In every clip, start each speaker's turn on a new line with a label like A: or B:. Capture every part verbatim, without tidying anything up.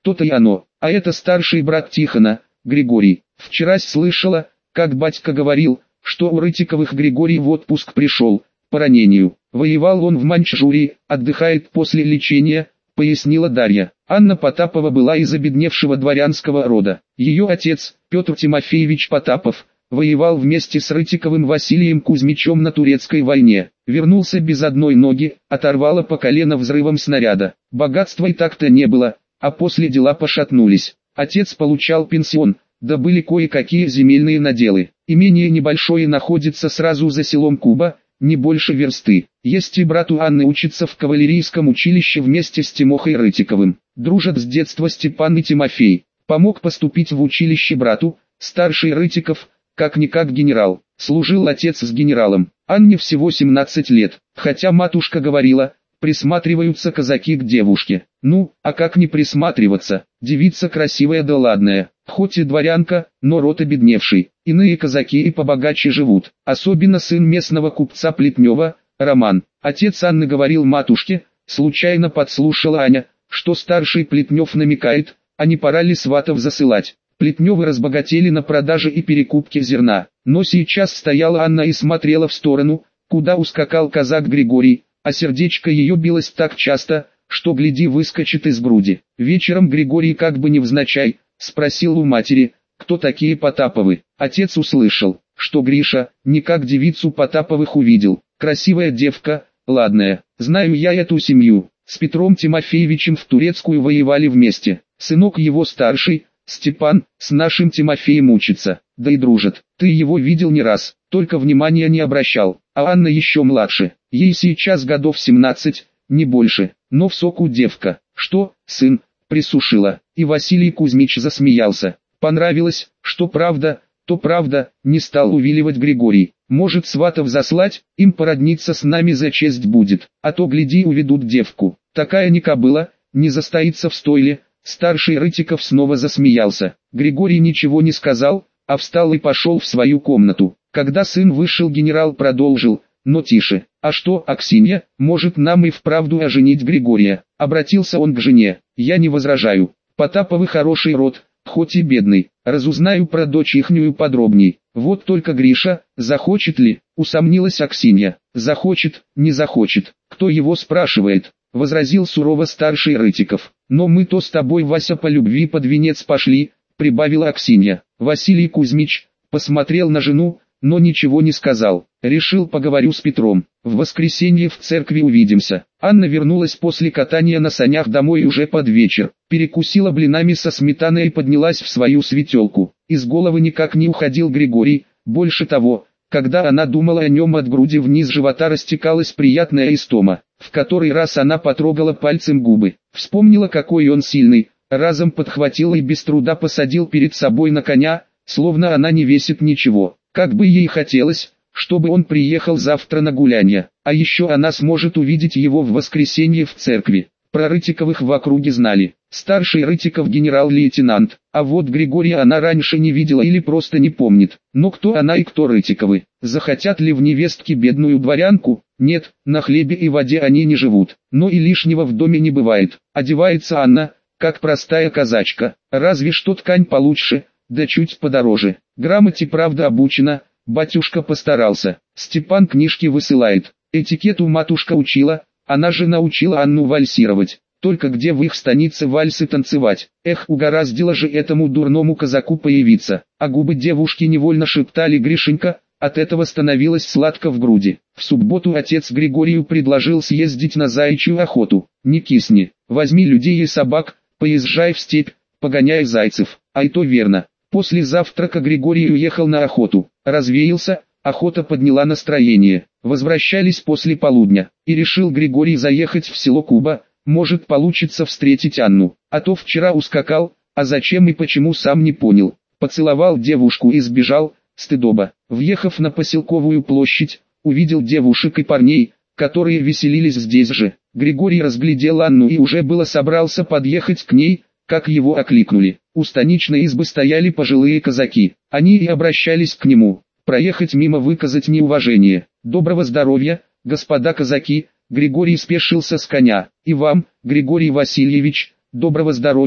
A: То-то и оно. А это старший брат Тихона, Григорий. Вчера слышала, как батька говорил, что у Рытиковых Григорий в отпуск пришел, по ранению. Воевал он в Маньчжурии, отдыхает после лечения, пояснила Дарья. Анна Потапова была из обедневшего дворянского рода. Ее отец, Петр Тимофеевич Потапов, воевал вместе с Рытиковым Василием Кузьмичем на турецкой войне. Вернулся без одной ноги, оторвало по колено взрывом снаряда. Богатства и так-то не было, а после дела пошатнулись. Отец получал пенсион, да были кое-какие земельные наделы. Имение небольшое находится сразу за селом Куба, не больше версты. Есть и брат у Анны учится в кавалерийском училище вместе с Тимохой Рытиковым. Дружат с детства Степан и Тимофей. Помог поступить в училище брату, старший Рытиков, как-никак генерал. Служил отец с генералом. Анне всего семнадцать лет, хотя матушка говорила, присматриваются казаки к девушке. Ну, а как не присматриваться, девица красивая да ладная, хоть и дворянка, но род обедневший. Иные казаки и побогаче живут, особенно сын местного купца Плетнева, Роман. Отец Анны говорил матушке, случайно подслушала Аня, что старший Плетнев намекает, а не пора ли сватов засылать. Плетневы разбогатели на продаже и перекупке зерна, но сейчас стояла Анна и смотрела в сторону, куда ускакал казак Григорий, а сердечко ее билось так часто, что гляди выскочит из груди. Вечером Григорий как бы невзначай, спросил у матери, кто такие Потаповы. Отец услышал, что Гриша, никак девицу Потаповых увидел. Красивая девка, ладная, знаю я эту семью, с Петром Тимофеевичем в Турецкую воевали вместе. Сынок его старший, Степан, с нашим Тимофеем учится, да и дружит. Ты его видел не раз, только внимания не обращал. А Анна еще младше, ей сейчас годов семнадцать, не больше, но в соку девка. Что, сын, присушила? И Василий Кузьмич засмеялся. Понравилось, что правда, то правда, не стал увиливать Григорий. Может сватов заслать, им породниться с нами за честь будет, а то гляди уведут девку. Такая не кобыла, не застоится в стойле. Старший Рытиков снова засмеялся. Григорий ничего не сказал, а встал и пошел в свою комнату. Когда сын вышел, генерал продолжил, но тише. «А что, Аксинья, может нам и вправду оженить Григория?» Обратился он к жене. «Я не возражаю. Потаповы хороший род, хоть и бедный. Разузнаю про дочь ихнюю подробней. Вот только Гриша, захочет ли?» Усомнилась Аксинья. «Захочет, не захочет. Кто его спрашивает?» Возразил сурово старший Рытиков. «Но мы-то с тобой, Вася, по любви под венец пошли», прибавила Аксинья. Василий Кузьмич посмотрел на жену, но ничего не сказал. Решил, поговорю с Петром. В воскресенье в церкви увидимся. Анна вернулась после катания на санях домой уже под вечер. Перекусила блинами со сметаной и поднялась в свою светелку. Из головы никак не уходил Григорий. Больше того, когда она думала о нем, от груди вниз живота растекалась приятная истома. В который раз она потрогала пальцем губы. Вспомнила, какой он сильный. Разом подхватил и без труда посадил перед собой на коня, словно она не весит ничего. Как бы ей хотелось, чтобы он приехал завтра на гулянье, а еще она сможет увидеть его в воскресенье в церкви. Про Рытиковых в округе знали. Старший Рытиков генерал-лейтенант, а вот Григория она раньше не видела или просто не помнит. Но кто она и кто Рытиковы? Захотят ли в невестке бедную дворянку? Нет, на хлебе и воде они не живут, но и лишнего в доме не бывает. Одевается Анна, как простая казачка, разве что ткань получше, да чуть подороже. Грамоте правда обучена, батюшка постарался. Степан книжки высылает. Этикету матушка учила, она же научила Анну вальсировать. Только где в их станице вальсы танцевать? Эх, угораздило же этому дурному казаку появиться. А губы девушки невольно шептали Гришенька, от этого становилось сладко в груди. В субботу отец Григорию предложил съездить на заячью охоту. Не кисни, возьми людей и собак, поезжай в степь, погоняй зайцев. А и то верно. После завтрака Григорий уехал на охоту. Развеялся, охота подняла настроение. Возвращались после полудня, и решил Григорий заехать в село Куба, может получится встретить Анну. А то вчера ускакал, а зачем и почему сам не понял. Поцеловал девушку и сбежал, стыдоба. Въехав на поселковую площадь, увидел девушек и парней, которые веселились здесь же. Григорий разглядел Анну и уже было собрался подъехать к ней, как его окликнули. У станичной избы стояли пожилые казаки. Они и обращались к нему. Проехать мимо, выказать неуважение. «Доброго здоровья, господа казаки!» Григорий спешился с коня. «И вам, Григорий Васильевич, доброго здоровья!»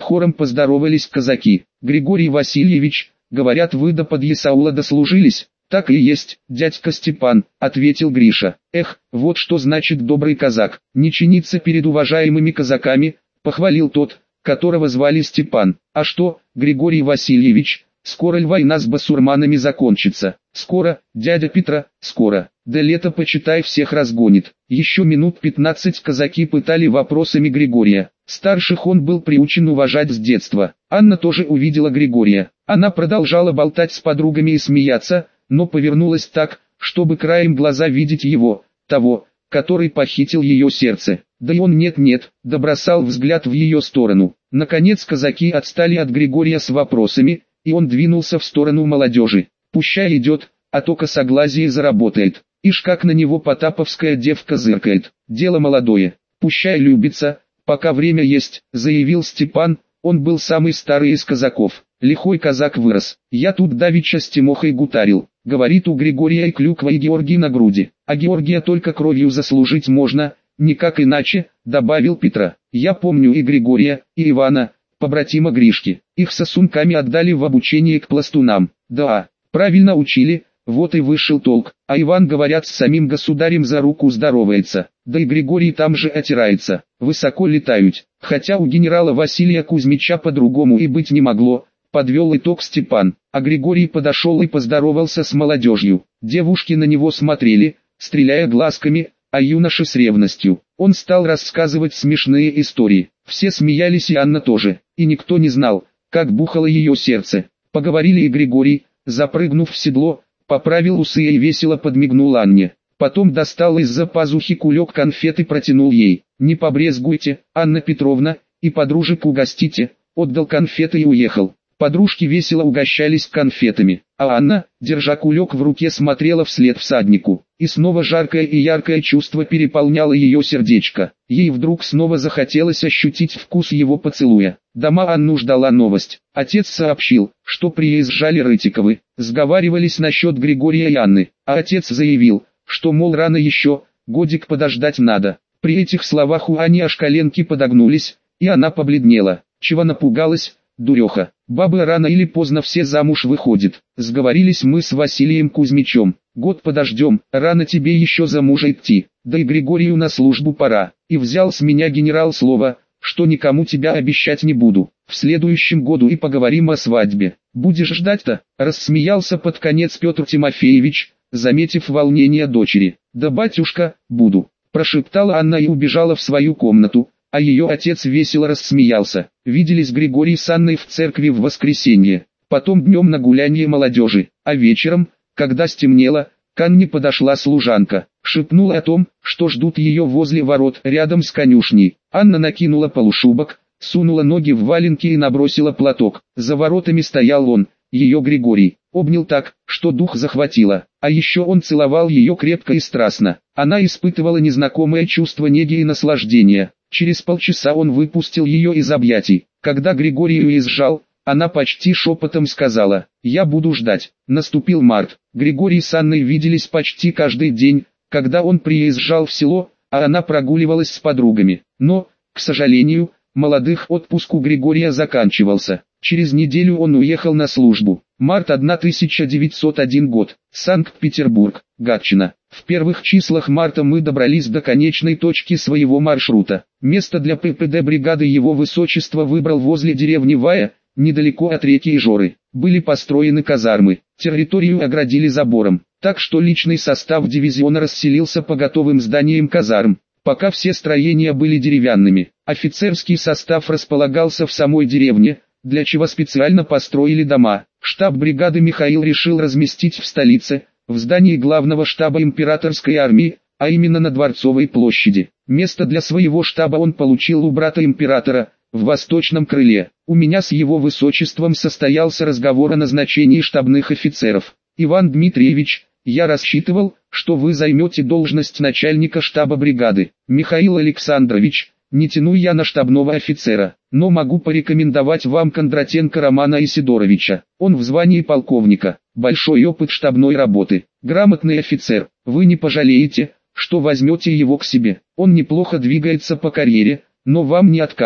A: Хором поздоровались казаки. Григорий Васильевич, говорят, вы до подъясаула дослужились? Так и есть, дядька Степан, ответил Гриша. Эх, вот что значит добрый казак, не чиниться перед уважаемыми казаками, похвалил тот, которого звали Степан. А что, Григорий Васильевич, скоро ли война с басурманами закончится? Скоро, дядя Петра, скоро. Да лето, почитай, всех разгонит. Еще минут пятнадцать казаки пытали вопросами Григория. Старших он был приучен уважать с детства. Анна тоже увидела Григория. Она продолжала болтать с подругами и смеяться, но повернулась так, чтобы краем глаза видеть его, того, который похитил ее сердце. Да и он нет-нет, да бросал взгляд в ее сторону. Наконец казаки отстали от Григория с вопросами, и он двинулся в сторону молодежи. Пущай идет, а то косоглазие заработает. Ишь как на него потаповская девка зыркает. Дело молодое. Пущай любится, пока время есть, заявил Степан. Он был самый старый из казаков. Лихой казак вырос. Я тут давеча с Тимохой гутарил. Говорит, у Григория и клюква, и Георгий на груди. А Георгия только кровью заслужить можно, никак иначе, добавил Петра. Я помню и Григория, и Ивана, побратима Гришки. Их сосунками отдали в обучение к пластунам. Да, правильно учили, вот и вышел толк. А Иван, говорят, с самим государем за руку здоровается. Да и Григорий там же отирается. Высоко летают. Хотя у генерала Василия Кузьмича по-другому и быть не могло. Подвел итог Степан, а Григорий подошел и поздоровался с молодежью. Девушки на него смотрели, стреляя глазками, а юноши с ревностью. Он стал рассказывать смешные истории. Все смеялись, и Анна тоже, и никто не знал, как бухало ее сердце. Поговорили, и Григорий, запрыгнув в седло, поправил усы и весело подмигнул Анне. Потом достал из-за пазухи кулек конфет и протянул ей. «Не побрезгуйте, Анна Петровна, и подружек угостите», отдал конфеты и уехал. Подружки весело угощались конфетами, а Анна, держа кулек в руке, смотрела вслед всаднику. И снова жаркое и яркое чувство переполняло ее сердечко. Ей вдруг снова захотелось ощутить вкус его поцелуя. Дома Анну ждала новость. Отец сообщил, что приезжали Рытиковы, сговаривались насчет Григория и Анны. А отец заявил, что, мол, рано еще, годик подождать надо. При этих словах у Ани аж коленки подогнулись, и она побледнела. Чего напугалась? Дуреха, бабы рано или поздно все замуж выходят. Сговорились мы с Василием Кузьмичем. Год подождем, рано тебе еще за мужа идти. Да и Григорию на службу пора. И взял с меня генерал слово, что никому тебя обещать не буду. В следующем году и поговорим о свадьбе. Будешь ждать-то? Рассмеялся под конец Петр Тимофеевич, заметив волнение дочери. Да, батюшка, буду. Прошептала Анна и убежала в свою комнату. А ее отец весело рассмеялся. Виделись Григорий с Анной в церкви в воскресенье, потом днем на гулянье молодежи, а вечером, когда стемнело, к Анне подошла служанка, шепнула о том, что ждут ее возле ворот рядом с конюшней. Анна накинула полушубок, сунула ноги в валенки и набросила платок. За воротами стоял он, ее Григорий, обнял так, что дух захватило, а еще он целовал ее крепко и страстно. Она испытывала незнакомое чувство неги и наслаждения. Через полчаса он выпустил ее из объятий. Когда Григорий уезжал, она почти шепотом сказала: «Я буду ждать». Наступил март. Григорий с Анной виделись почти каждый день, когда он приезжал в село, а она прогуливалась с подругами. Но, к сожалению, молодых отпуск у Григория заканчивался. Через неделю он уехал на службу. Март тысяча девятьсот первый год. Санкт-Петербург, Гатчина. В первых числах марта мы добрались до конечной точки своего маршрута. Место для ППД бригады его высочество выбрал возле деревни Вая, недалеко от реки Ижоры. Были построены казармы, территорию оградили забором, так что личный состав дивизиона расселился по готовым зданиям казарм. Пока все строения были деревянными, офицерский состав располагался в самой деревне, для чего специально построили дома. Штаб бригады Михаил решил разместить в столице, в здании главного штаба императорской армии, а именно на Дворцовой площади. Место для своего штаба он получил у брата императора, в восточном крыле. У меня с его высочеством состоялся разговор о назначении штабных офицеров. Иван Дмитриевич, я рассчитывал, что вы займете должность начальника штаба бригады. Михаил Александрович, не тяну я на штабного офицера, но могу порекомендовать вам Кондратенко Романа Исидоровича. Он в звании полковника, большой опыт штабной работы, грамотный офицер. Вы не пожалеете, что возьмете его к себе. Он неплохо двигается по карьере, но вам не откажет.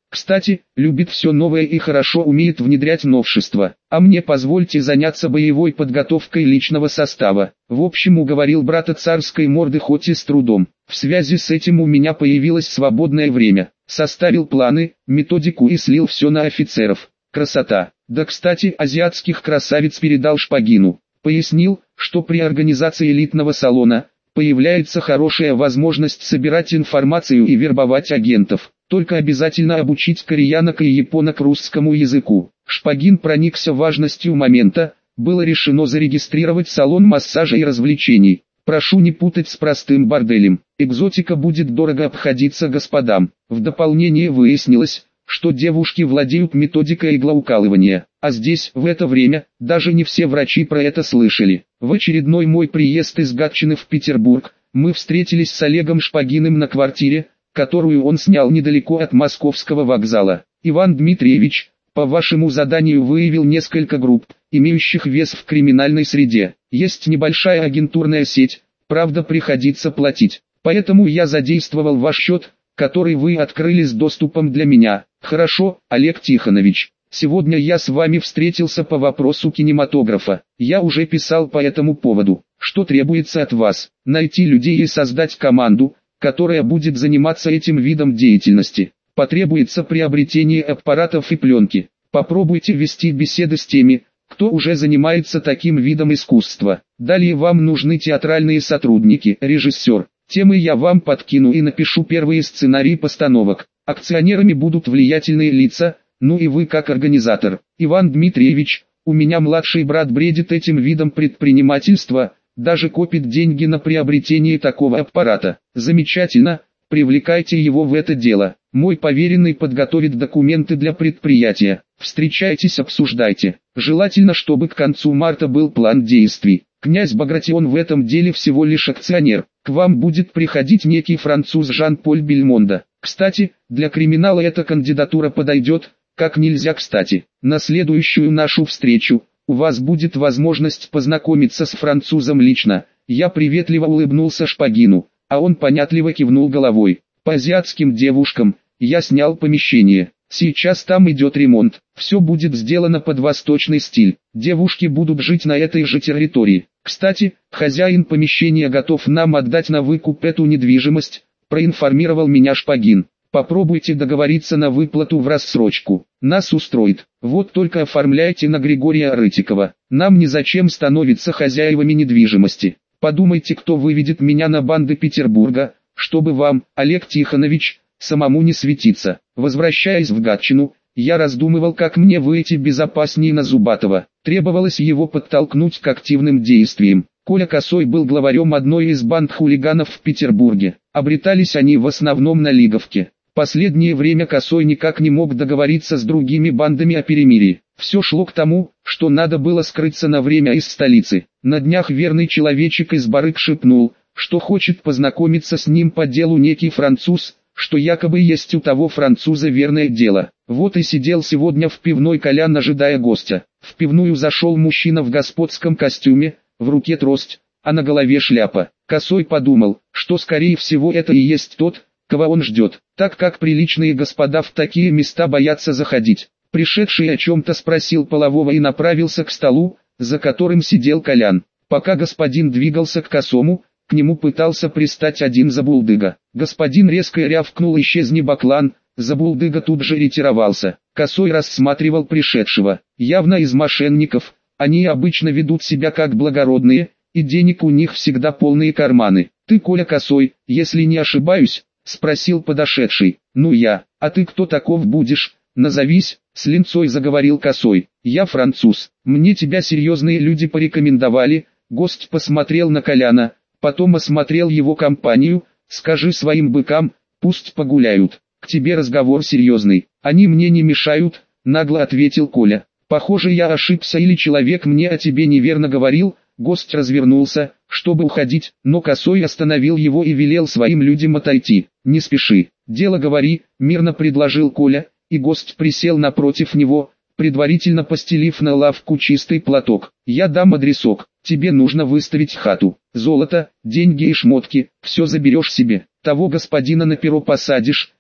A: Кстати, любит все новое и хорошо умеет внедрять новшества. А мне позвольте заняться боевой подготовкой личного состава. В общем, уговорил брата царской морды хоть и с трудом. В связи с этим у меня появилось свободное время. Составил планы, методику и слил все на офицеров. Красота. Да, кстати, азиатских красавиц передал Шпагину. Пояснил, что при организации элитного салона появляется хорошая возможность собирать информацию и вербовать агентов. Только обязательно обучить кореянок и японок русскому языку. Шпагин проникся важностью момента. Было решено зарегистрировать салон массажа и развлечений. Прошу не путать с простым борделем. Экзотика будет дорого обходиться господам. В дополнение выяснилось, что девушки владеют методикой иглоукалывания. А здесь, в это время, даже не все врачи про это слышали. В очередной мой приезд из Гатчины в Петербург, мы встретились с Олегом Шпагиным на квартире, которую он снял недалеко от Московского вокзала. Иван Дмитриевич, по вашему заданию выявил несколько групп, имеющих вес в криминальной среде. Есть небольшая агентурная сеть, правда приходится платить. Поэтому я задействовал ваш счет, который вы открыли с доступом для меня. Хорошо, Олег Тихонович. Сегодня я с вами встретился по вопросу кинематографа. Я уже писал по этому поводу. Что требуется от вас? Найти людей и создать команду, которая будет заниматься этим видом деятельности. Потребуется приобретение аппаратов и пленки. Попробуйте вести беседы с теми, кто уже занимается таким видом искусства. Далее вам нужны театральные сотрудники, режиссер. Темы я вам подкину и напишу первые сценарии постановок. Акционерами будут влиятельные лица, ну и вы как организатор. Иван Дмитриевич, у меня младший брат бредит этим видом предпринимательства, даже копит деньги на приобретение такого аппарата. Замечательно, привлекайте его в это дело. Мой поверенный подготовит документы для предприятия. Встречайтесь, обсуждайте. Желательно, чтобы к концу марта был план действий. Князь Багратион в этом деле всего лишь акционер. К вам будет приходить некий француз Жан-Поль Бельмондо. Кстати, для криминала эта кандидатура подойдет, как нельзя кстати. На следующую нашу встречу у вас будет возможность познакомиться с французом лично. Я приветливо улыбнулся Шпагину, а он понятливо кивнул головой. По азиатским девушкам я снял помещение. Сейчас там идет ремонт. Все будет сделано под восточный стиль. Девушки будут жить на этой же территории. Кстати, хозяин помещения готов нам отдать на выкуп эту недвижимость, проинформировал меня Шпагин. Попробуйте договориться на выплату в рассрочку. Нас устроит. Вот только оформляйте на Григория Рытикова. Нам незачем становиться хозяевами недвижимости. Подумайте, кто выведет меня на банды Петербурга, чтобы вам, Олег Тихонович, самому не светиться. Возвращаясь в Гатчину, я раздумывал, как мне выйти безопаснее на Зубатова. Требовалось его подтолкнуть к активным действиям. Коля Косой был главарем одной из банд хулиганов в Петербурге. Обретались они в основном на Лиговке. Последнее время Косой никак не мог договориться с другими бандами о перемирии. Все шло к тому, что надо было скрыться на время из столицы. На днях верный человечек из барыг шепнул, что хочет познакомиться с ним по делу некий француз, что якобы есть у того француза верное дело. Вот и сидел сегодня в пивной Колян, ожидая гостя. В пивную зашел мужчина в господском костюме, в руке трость, а на голове шляпа. Косой подумал, что скорее всего это и есть тот, кого он ждет, так как приличные господа в такие места боятся заходить. Пришедший о чем-то спросил полового и направился к столу, за которым сидел Колян. Пока господин двигался к Косому, к нему пытался пристать один забулдыга. Господин резко рявкнул: «Исчезни, баклан!» Забулдыга тут же ретировался. Косой рассматривал пришедшего. Явно из мошенников, они обычно ведут себя как благородные, и денег у них всегда полные карманы. «Ты Коля Косой, если не ошибаюсь?» — спросил подошедший. «Ну я, а ты кто таков будешь? Назовись», — с линцой заговорил Косой. «Я француз, мне тебя серьезные люди порекомендовали». Гость посмотрел на Коляна, потом осмотрел его компанию. «Скажи своим быкам, пусть погуляют, к тебе разговор серьезный». «Они мне не мешают», — нагло ответил Коля. «Похоже, я ошибся, или человек мне о тебе неверно говорил». Гость развернулся, чтобы уходить, но Косой остановил его и велел своим людям отойти. «Не спеши, дело говори», — мирно предложил Коля, и гость присел напротив него, предварительно постелив на лавку чистый платок. «Я дам адресок, тебе нужно выставить хату, золото, деньги и шмотки, все заберешь себе, того господина на перо посадишь,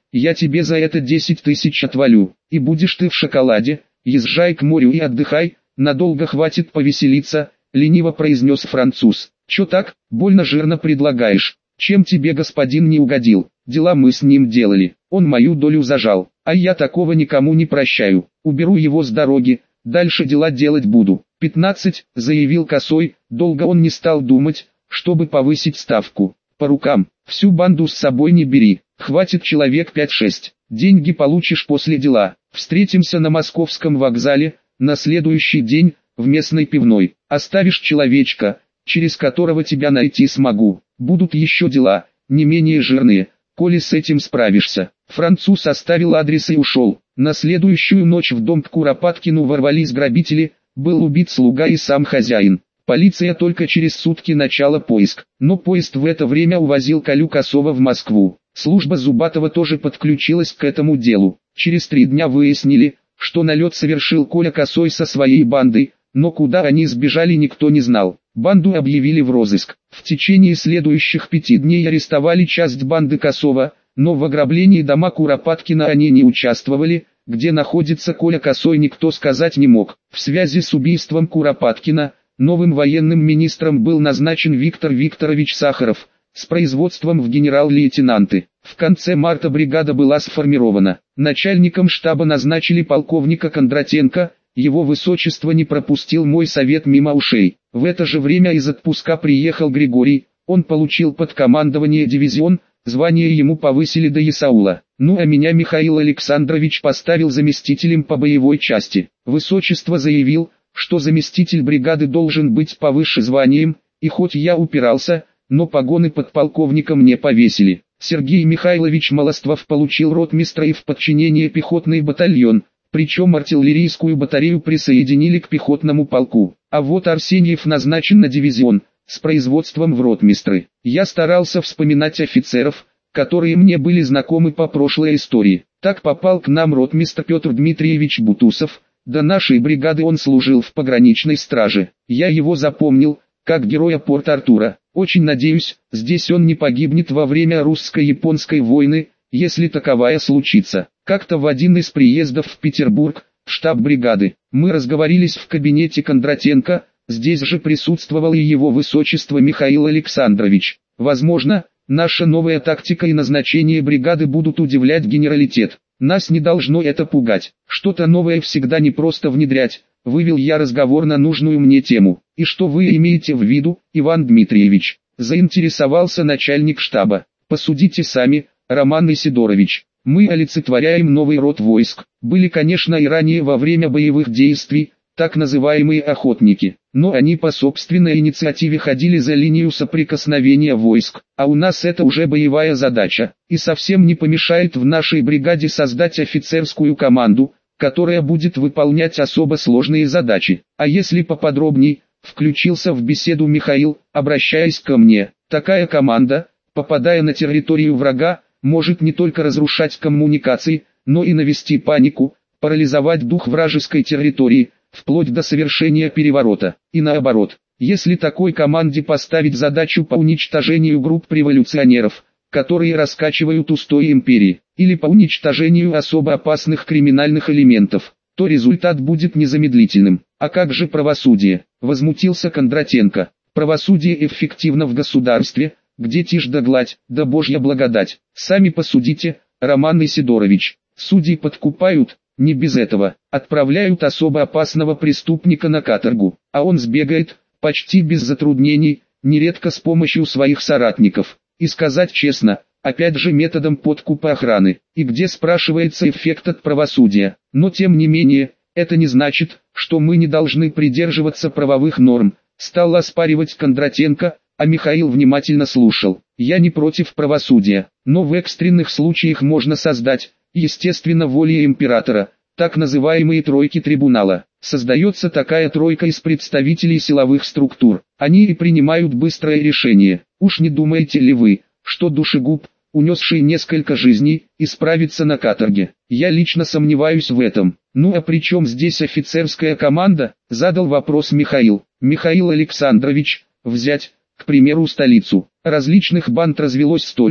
A: я тебе за это десять тысяч отвалю, и будешь ты в шоколаде, езжай к морю и отдыхай, надолго хватит повеселиться, лениво произнес француз. Чё так, больно жирно предлагаешь, чем тебе господин не угодил, дела мы с ним делали, он мою долю зажал, а я такого никому не прощаю, уберу его с дороги, дальше дела делать буду. пятнадцать, заявил Косой, долго он не стал думать, чтобы повысить ставку. По рукам, всю банду с собой не бери, хватит человек пять-шесть, деньги получишь после дела. Встретимся на московском вокзале, на следующий день, в местной пивной. Оставишь человечка, через которого тебя найти смогу. Будут еще дела, не менее жирные, коли с этим справишься. Француз оставил адрес и ушел. На следующую ночь в дом к Куропаткину ворвались грабители, был убит слуга и сам хозяин. Полиция только через сутки начала поиск, но поезд в это время увозил Колю Косова в Москву. Служба Зубатова тоже подключилась к этому делу. Через три дня выяснили, что налет совершил Коля Косой со своей бандой, но куда они сбежали никто не знал. Банду объявили в розыск. В течение следующих пяти дней арестовали часть банды Косова, но в ограблении дома Куропаткина они не участвовали. Где находится Коля Косой, никто сказать не мог. В связи с убийством Куропаткина новым военным министром был назначен Виктор Викторович Сахаров, с производством в генерал-лейтенанты. В конце марта бригада была сформирована. Начальником штаба назначили полковника Кондратенко, его высочество не пропустил мой совет мимо ушей. В это же время из отпуска приехал Григорий, он получил под командование дивизион, звание ему повысили до Исаула. Ну а меня Михаил Александрович поставил заместителем по боевой части. Высочество заявил, что заместитель бригады должен быть повыше званием, и хоть я упирался, но погоны подполковника мне повесили. Сергей Михайлович Молоствов получил ротмистра и в подчинение пехотный батальон, причем артиллерийскую батарею присоединили к пехотному полку. А вот Арсеньев назначен на дивизион, с производством в ротмистры. Я старался вспоминать офицеров, которые мне были знакомы по прошлой истории. Так попал к нам ротмистр Петр Дмитриевич Бутусов. До нашей бригады он служил в пограничной страже. Я его запомнил, как героя Порт-Артура. Очень надеюсь, здесь он не погибнет во время русско-японской войны, если таковая случится. Как-то в один из приездов в Петербург, в штаб бригады, мы разговорились в кабинете Кондратенко, здесь же присутствовал и его высочество Михаил Александрович. Возможно, наша новая тактика и назначение бригады будут удивлять генералитет. Нас не должно это пугать. Что-то новое всегда не просто внедрять. Вывел я разговор на нужную мне тему. И что вы имеете в виду, Иван Дмитриевич? Заинтересовался начальник штаба. Посудите сами, Роман Исидорович. Мы олицетворяем новый род войск. Были, конечно, и ранее во время боевых действий, так называемые охотники. Но они по собственной инициативе ходили за линию соприкосновения войск. А у нас это уже боевая задача. И совсем не помешает в нашей бригаде создать офицерскую команду, которая будет выполнять особо сложные задачи. А если поподробней, включился в беседу Михаил, обращаясь ко мне. Такая команда, попадая на территорию врага, может не только разрушать коммуникации, но и навести панику, парализовать дух вражеской территории, вплоть до совершения переворота. И наоборот, если такой команде поставить задачу по уничтожению групп революционеров, которые раскачивают устои империи, или по уничтожению особо опасных криминальных элементов, то результат будет незамедлительным. А как же правосудие? Возмутился Кондратенко. Правосудие эффективно в государстве, где тишь да гладь, да божья благодать. Сами посудите, Роман Исидорович. Судьи подкупают, не без этого. Отправляют особо опасного преступника на каторгу, а он сбегает, почти без затруднений, нередко с помощью своих соратников. И сказать честно, опять же методом подкупа охраны. И где спрашивается эффект от правосудия? Но тем не менее, это не значит, что мы не должны придерживаться правовых норм. Стал оспаривать Кондратенко, а Михаил внимательно слушал. Я не против правосудия, но в экстренных случаях можно создать, естественно волей императора, так называемые тройки трибунала. Создается такая тройка из представителей силовых структур. Они и принимают быстрое решение. Уж не думаете ли вы, что душегуб, унесший несколько жизней, исправится на каторге? Я лично сомневаюсь в этом. Ну а при чем здесь офицерская команда? Задал вопрос Михаил. Михаил Александрович, взять, к примеру, столицу. Различных банд развелось столько,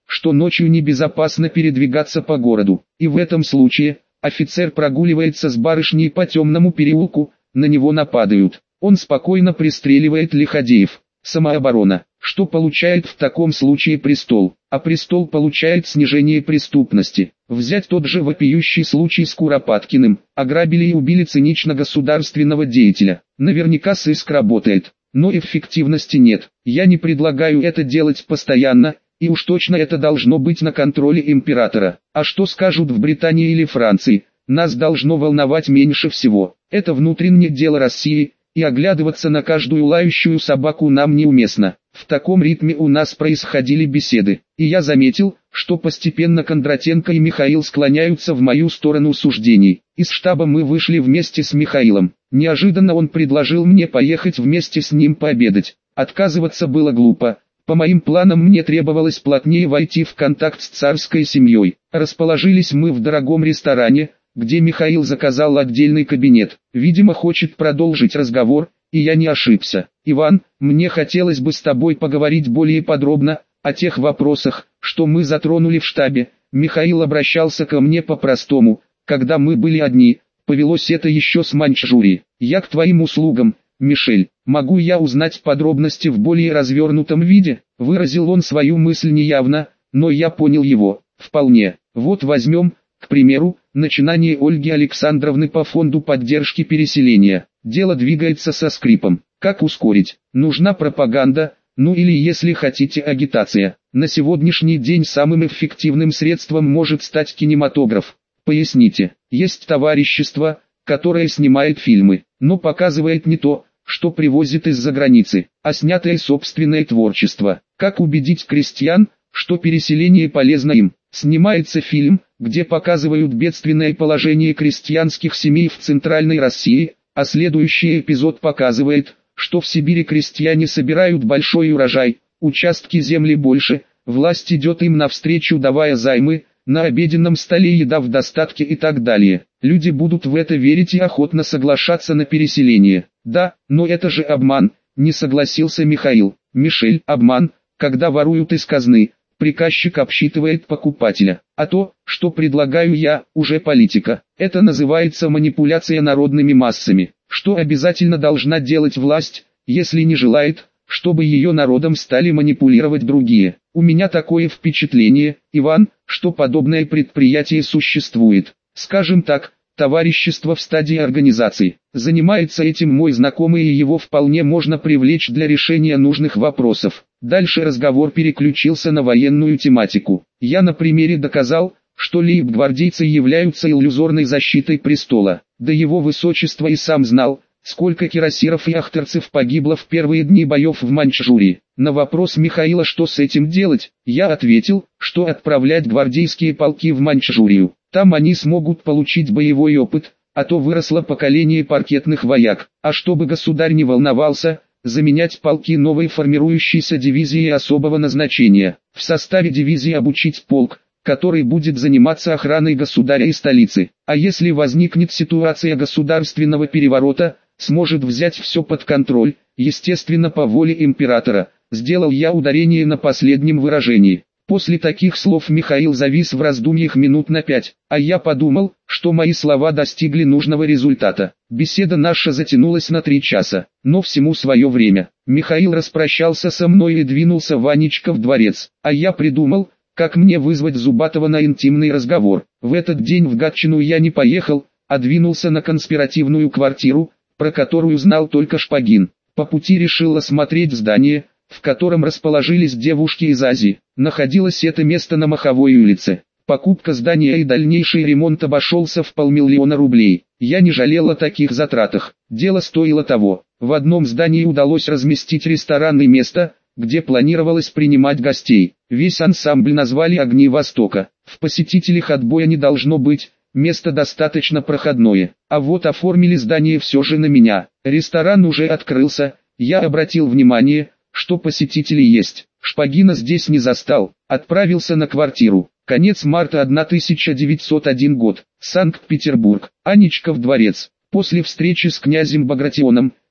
A: что ночью небезопасно передвигаться по городу, и в этом случае офицер прогуливается с барышней по темному переулку, на него нападают. Он спокойно пристреливает лиходеев. Самооборона. Что получает в таком случае престол? А престол получает снижение преступности. Взять тот же вопиющий случай с Куропаткиным. Ограбили и убили цинично государственного деятеля. Наверняка сыск работает, но эффективности нет. Я не предлагаю это делать постоянно, и уж точно это должно быть на контроле императора. А что скажут в Британии или Франции, нас должно волновать меньше всего. Это внутреннее дело России, и оглядываться на каждую лающую собаку нам неуместно. В таком ритме у нас происходили беседы, и я заметил, что постепенно Кондратенко и Михаил склоняются в мою сторону суждений. Из штаба мы вышли вместе с Михаилом. Неожиданно он предложил мне поехать вместе с ним пообедать. Отказываться было глупо. По моим планам мне требовалось плотнее войти в контакт с царской семьей. Расположились мы в дорогом ресторане, где Михаил заказал отдельный кабинет. Видимо, хочет продолжить разговор, и я не ошибся. «Иван, мне хотелось бы с тобой поговорить более подробно о тех вопросах, что мы затронули в штабе». Михаил обращался ко мне по-простому, когда мы были одни. Повелось это еще с Маньчжурии. «Я к твоим услугам, Мишель. Могу я узнать подробности в более развернутом виде?» Выразил он свою мысль неявно, но я понял его. «Вполне. Вот возьмем, к примеру, начинание Ольги Александровны по фонду поддержки переселения. Дело двигается со скрипом. Как ускорить? Нужна пропаганда, ну или, если хотите, агитация. На сегодняшний день самым эффективным средством может стать кинематограф. Поясните. Есть товарищество, которое снимает фильмы, но показывает не то, что привозит из-за границы, а снятое собственное творчество. Как убедить крестьян, что переселение полезно им? Снимается фильм, где показывают бедственное положение крестьянских семей в Центральной России, а следующий эпизод показывает, что в Сибири крестьяне собирают большой урожай, участки земли больше, власть идет им навстречу, давая займы, на обеденном столе еда в достатке и так далее. Люди будут в это верить и охотно соглашаться на переселение. Да, но это же обман, не согласился Михаил. Мишель, обман, когда воруют из казны. Приказчик обсчитывает покупателя, а то, что предлагаю я, уже политика. Это называется манипуляция народными массами. Что обязательно должна делать власть, если не желает, чтобы ее народом стали манипулировать другие? У меня такое впечатление, Иван, что подобное предприятие существует. Скажем так, товарищество в стадии организации. Занимается этим мой знакомый, и его вполне можно привлечь для решения нужных вопросов. Дальше разговор переключился на военную тематику. Я на примере доказал, что лейб-гвардейцы являются иллюзорной защитой престола. Да его высочество и сам знал, сколько кирасиров и ахтерцев погибло в первые дни боев в Маньчжурии. На вопрос Михаила, что с этим делать, я ответил, что отправлять гвардейские полки в Маньчжурию. Там они смогут получить боевой опыт, а то выросло поколение паркетных вояк. А чтобы государь не волновался, заменять полки новой формирующейся дивизией особого назначения. В составе дивизии обучить полк, который будет заниматься охраной государя и столицы. А если возникнет ситуация государственного переворота, сможет взять все под контроль, естественно по воле императора. Сделал я ударение на последнем выражении. После таких слов Михаил завис в раздумьях минут на пять, а я подумал, что мои слова достигли нужного результата. Беседа наша затянулась на три часа, но всему свое время. Михаил распрощался со мной и двинулся Ванечка в дворец, а я придумал, как мне вызвать Зубатова на интимный разговор. В этот день в Гатчину я не поехал, а двинулся на конспиративную квартиру, про которую знал только Шпагин. По пути решил осмотреть здание, в котором расположились девушки из Азии. Находилось это место на Маховой улице. Покупка здания и дальнейший ремонт обошелся в полмиллиона рублей. Я не жалел о таких затратах. Дело стоило того. В одном здании удалось разместить ресторан и место, где планировалось принимать гостей. Весь ансамбль назвали «Огни Востока». В посетителях отбоя не должно быть, место достаточно проходное. А вот оформили здание все же на меня. Ресторан уже открылся, я обратил внимание, что посетители есть. Шпагина здесь не застал, отправился на квартиру. Конец марта тысяча девятьсот первый год, Санкт-Петербург, Анечков дворец. После встречи с князем Багратионом,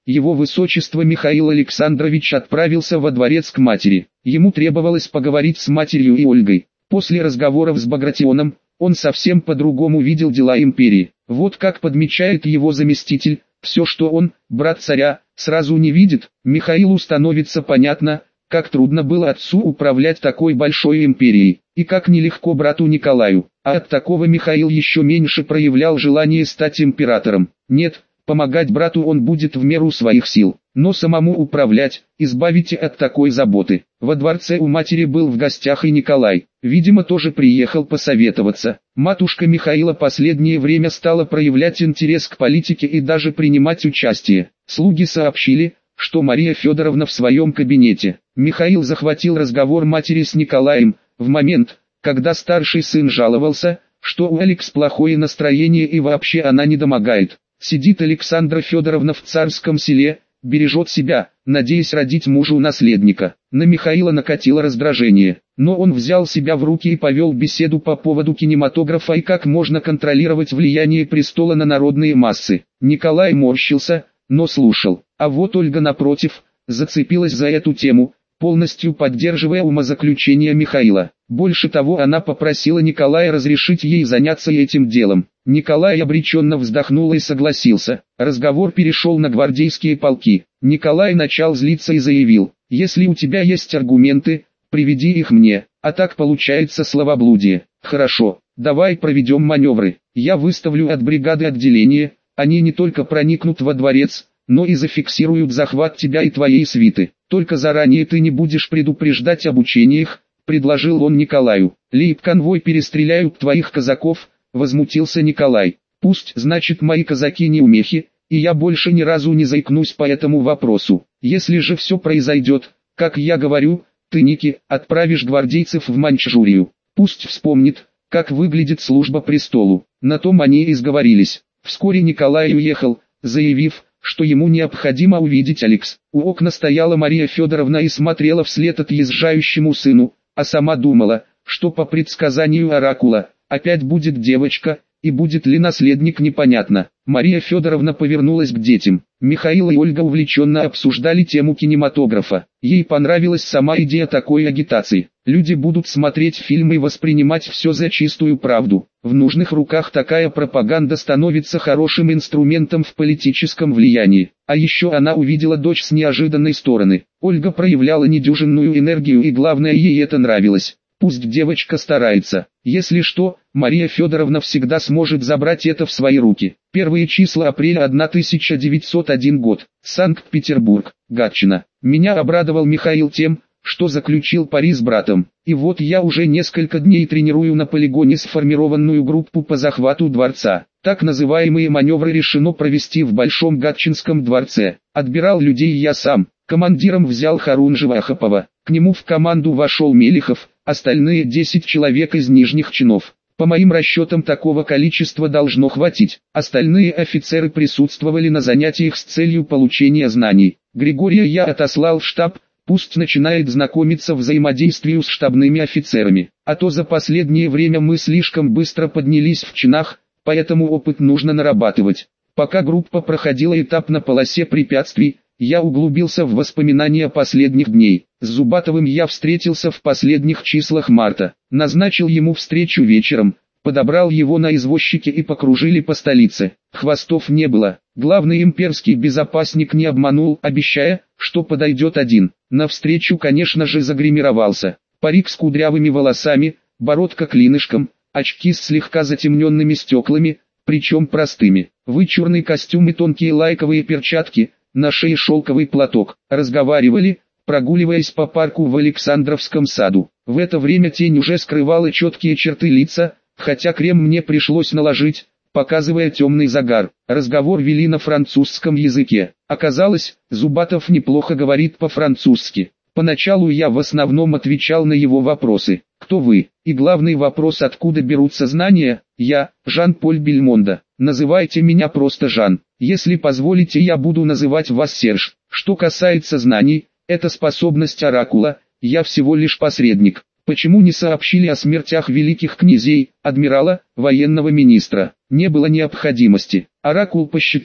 A: его высочество Михаил Александрович отправился во дворец к матери. Ему требовалось поговорить с матерью и Ольгой. После разговоров с Багратионом, он совсем по-другому видел дела империи. Вот как подмечает его заместитель, все, что он, брат царя, сразу не видит, Михаилу становится понятно, как трудно было отцу управлять такой большой империей, и как нелегко брату Николаю, а от такого Михаил еще меньше проявлял желание стать императором. Нет, помогать брату он будет в меру своих сил, но самому управлять, избавите от такой заботы. Во дворце у матери был в гостях и Николай, видимо тоже приехал посоветоваться. Матушка Михаила последнее время стала проявлять интерес к политике и даже принимать участие. Слуги сообщили, что Мария Федоровна в своем кабинете. Михаил захватил разговор матери с Николаем, в момент, когда старший сын жаловался, что у Алекс плохое настроение и вообще она не домогает. Сидит Александра Федоровна в царском селе, бережет себя, надеясь родить мужу наследника. На Михаила накатило раздражение, но он взял себя в руки и повел беседу по поводу кинематографа и как можно контролировать влияние престола на народные массы. Николай морщился, но слушал, а вот Ольга напротив, зацепилась за эту тему, полностью поддерживая умозаключение Михаила. Больше того, она попросила Николая разрешить ей заняться этим делом. Николай обреченно вздохнул и согласился. Разговор перешел на гвардейские полки. Николай начал злиться и заявил: «Если у тебя есть аргументы, приведи их мне, а так получается словоблудие». «Хорошо, давай проведем маневры. Я выставлю от бригады отделение, они не только проникнут во дворец, но и зафиксируют захват тебя и твоей свиты. Только заранее ты не будешь предупреждать об учениях», — предложил он Николаю. «Лейб-конвой перестреляют твоих казаков», — возмутился Николай. «Пусть, значит, мои казаки не умехи, и я больше ни разу не заикнусь по этому вопросу. Если же все произойдет, как я говорю, ты, Ники, отправишь гвардейцев в Маньчжурию. Пусть вспомнит, как выглядит служба престолу». На том они и сговорились. Вскоре Николай уехал, заявив, что ему необходимо увидеть Алекс. У окна стояла Мария Федоровна и смотрела вслед отъезжающему сыну, а сама думала, что по предсказанию оракула, опять будет девочка, и будет ли наследник непонятно. Мария Федоровна повернулась к детям. Михаил и Ольга увлеченно обсуждали тему кинематографа. Ей понравилась сама идея такой агитации. Люди будут смотреть фильмы и воспринимать все за чистую правду. В нужных руках такая пропаганда становится хорошим инструментом в политическом влиянии. А еще она увидела дочь с неожиданной стороны. Ольга проявляла недюжинную энергию, и главное, ей это нравилось. Пусть девочка старается. Если что, Мария Федоровна всегда сможет забрать это в свои руки. Первые числа апреля тысяча девятьсот первый год. Санкт-Петербург, Гатчина. Меня обрадовал Михаил тем, что заключил пари с братом. И вот я уже несколько дней тренирую на полигоне сформированную группу по захвату дворца. Так называемые маневры решено провести в Большом Гатчинском дворце. Отбирал людей я сам. Командиром взял Харунжева Ахапова. К нему в команду вошел Мелихов, остальные десять человек из нижних чинов. По моим расчетам, такого количества должно хватить. Остальные офицеры присутствовали на занятиях с целью получения знаний. Григория я отослал в штаб, пусть начинает знакомиться взаимодействию с штабными офицерами. А то за последнее время мы слишком быстро поднялись в чинах, поэтому опыт нужно нарабатывать. Пока группа проходила этап на полосе препятствий, я углубился в воспоминания последних дней. С Зубатовым я встретился в последних числах марта. Назначил ему встречу вечером, подобрал его на извозчике и покружили по столице. Хвостов не было. Главный имперский безопасник не обманул, обещая, что подойдет один. Навстречу, конечно же, загримировался. Парик с кудрявыми волосами, бородка клинышком, очки с слегка затемненными стеклами, причем простыми. Вычурный костюм и тонкие лайковые перчатки, на шее шелковый платок. Разговаривали, прогуливаясь по парку в Александровском саду. В это время тень уже скрывала четкие черты лица, хотя крем мне пришлось наложить, показывая темный загар. Разговор вели на французском языке. Оказалось, Зубатов неплохо говорит по-французски. Поначалу я в основном отвечал на его вопросы. «Кто вы?» И главный вопрос, откуда берутся знания? Я, Жан-Поль Бельмондо. Называйте меня просто Жан. Если позволите, я буду называть вас Серж. Что касается знаний, это способность оракула, я всего лишь посредник. Почему не сообщили о смертях великих князей, адмирала, военного министра? Не было необходимости. Оракул посчитал,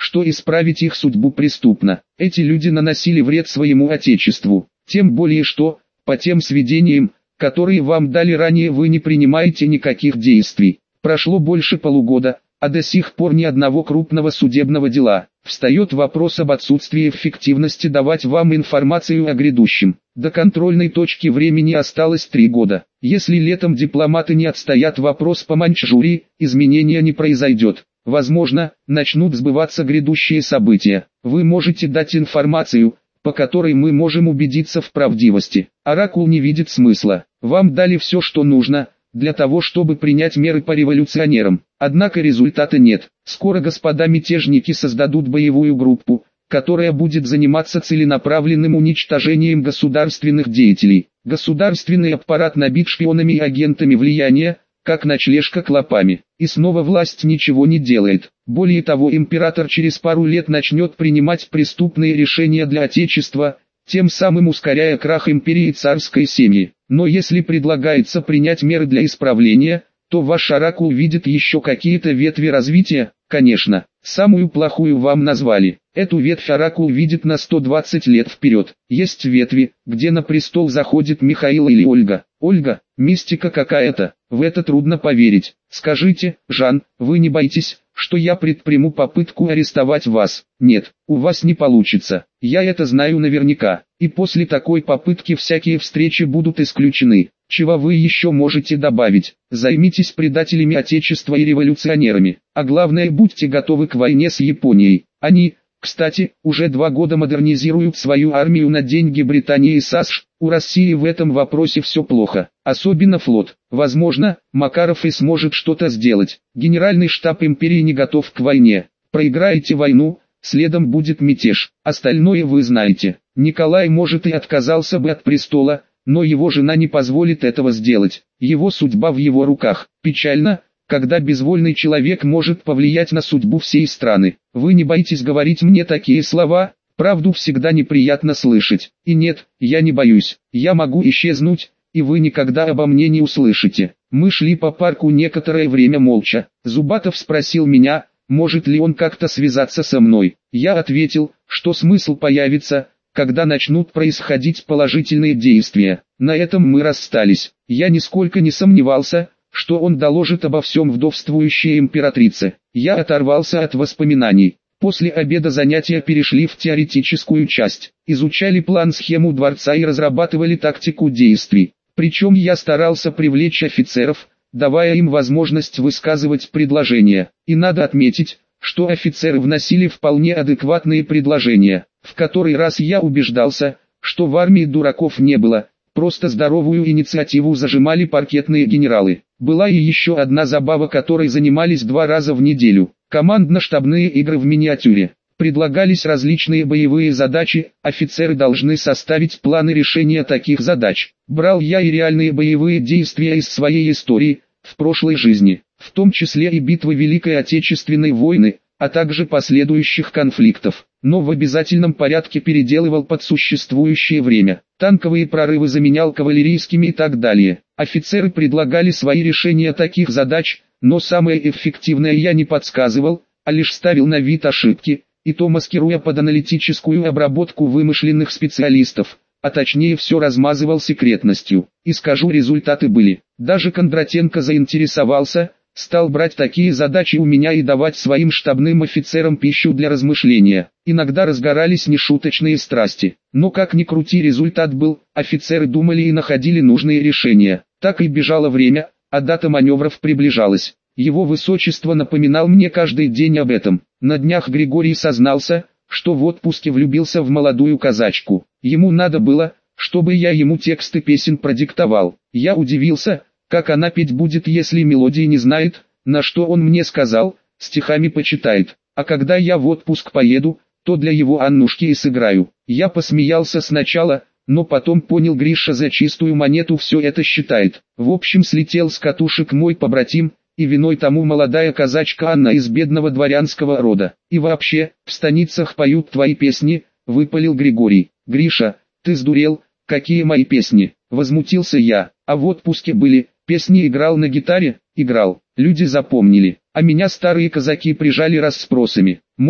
A: что исправить их судьбу преступно. Эти люди наносили вред своему отечеству, тем более что, по тем сведениям, которые вам дали ранее, вы не принимаете никаких действий. Прошло больше полугода, а до сих пор ни одного крупного судебного дела. Встает вопрос об отсутствии эффективности давать вам информацию о грядущем. До контрольной точки времени осталось три года. Если летом дипломаты не отстоят вопрос по Маньчжурии, изменения не произойдет. Возможно, начнут сбываться грядущие события. Вы можете дать информацию, по которой мы можем убедиться в правдивости. Оракул не видит смысла. Вам дали все, что нужно, для того, чтобы принять меры по революционерам. Однако результата нет. Скоро господа мятежники создадут боевую группу, которая будет заниматься целенаправленным уничтожением государственных деятелей. Государственный аппарат набит шпионами и агентами влияния, как ночлежка клопами. И снова власть ничего не делает. Более того, император через пару лет начнет принимать преступные решения для отечества, тем самым ускоряя крах империи и царской семьи. Но если предлагается принять меры для исправления, то ваш оракул видит еще какие-то ветви развития. Конечно, самую плохую вам назвали. Эту ветвь оракул видит на сто двадцать лет вперед. Есть ветви, где на престол заходит Михаил или Ольга. Ольга, мистика какая-то, в это трудно поверить. Скажите, Жан, вы не боитесь, что я предприму попытку арестовать вас? Нет, у вас не получится. Я это знаю наверняка. И после такой попытки всякие встречи будут исключены. Чего вы еще можете добавить? Займитесь предателями Отечества и революционерами. А главное, будьте готовы к войне с Японией. Они, кстати, уже два года модернизируют свою армию на деньги Британии и САСШ. У России в этом вопросе все плохо. Особенно флот. Возможно, Макаров и сможет что-то сделать. Генеральный штаб империи не готов к войне. Проиграете войну, следом будет мятеж. Остальное вы знаете. Николай, может, и отказался бы от престола, но его жена не позволит этого сделать. Его судьба в его руках. Печально, когда безвольный человек может повлиять на судьбу всей страны. Вы не боитесь говорить мне такие слова? Правду всегда неприятно слышать. И нет, я не боюсь. Я могу исчезнуть, и вы никогда обо мне не услышите. Мы шли по парку некоторое время молча. Зубатов спросил меня, может ли он как-то связаться со мной. Я ответил, что смысл появится, когда начнут происходить положительные действия. На этом мы расстались. Я нисколько не сомневался, что он доложит обо всем вдовствующей императрице. Я оторвался от воспоминаний. После обеда занятия перешли в теоретическую часть. Изучали план-схему дворца и разрабатывали тактику действий. Причем я старался привлечь офицеров, давая им возможность высказывать предложения. И надо отметить, что офицеры вносили вполне адекватные предложения. В который раз я убеждался, что в армии дураков не было, просто здоровую инициативу зажимали паркетные генералы. Была и еще одна забава, которой занимались два раза в неделю. Командно-штабные игры в миниатюре. Предлагались различные боевые задачи, офицеры должны составить планы решения таких задач. Брал я и реальные боевые действия из своей истории, в прошлой жизни, в том числе и битвы Великой Отечественной войны, а также последующих конфликтов, но в обязательном порядке переделывал под существующее время. Танковые прорывы заменял кавалерийскими и так далее. Офицеры предлагали свои решения таких задач, но самое эффективное я не подсказывал, а лишь ставил на вид ошибки, и то маскируя под аналитическую обработку вымышленных специалистов, а точнее все размазывал секретностью. И скажу, результаты были. Даже Кондратенко заинтересовался, стал брать такие задачи у меня и давать своим штабным офицерам пищу для размышления. Иногда разгорались нешуточные страсти. Но как ни крути, результат был, офицеры думали и находили нужные решения. Так и бежало время, а дата маневров приближалась. Его высочество напоминал мне каждый день об этом. На днях Григорий сознался, что в отпуске влюбился в молодую казачку. Ему надо было, чтобы я ему тексты песен продиктовал. Я удивился, как она петь будет, если мелодии не знает, на что он мне сказал, стихами почитает. А когда я в отпуск поеду, то для его Аннушки и сыграю. Я посмеялся сначала, но потом понял, Гриша за чистую монету все это считает. В общем, слетел с катушек мой побратим, и виной тому молодая казачка Анна из бедного дворянского рода. И вообще, в станицах поют твои песни, выпалил Григорий. Гриша, ты сдурел, какие мои песни? Возмутился я. А в отпуске были, песни играл на гитаре, играл. Люди запомнили, а меня старые казаки прижали расспросами. Мол,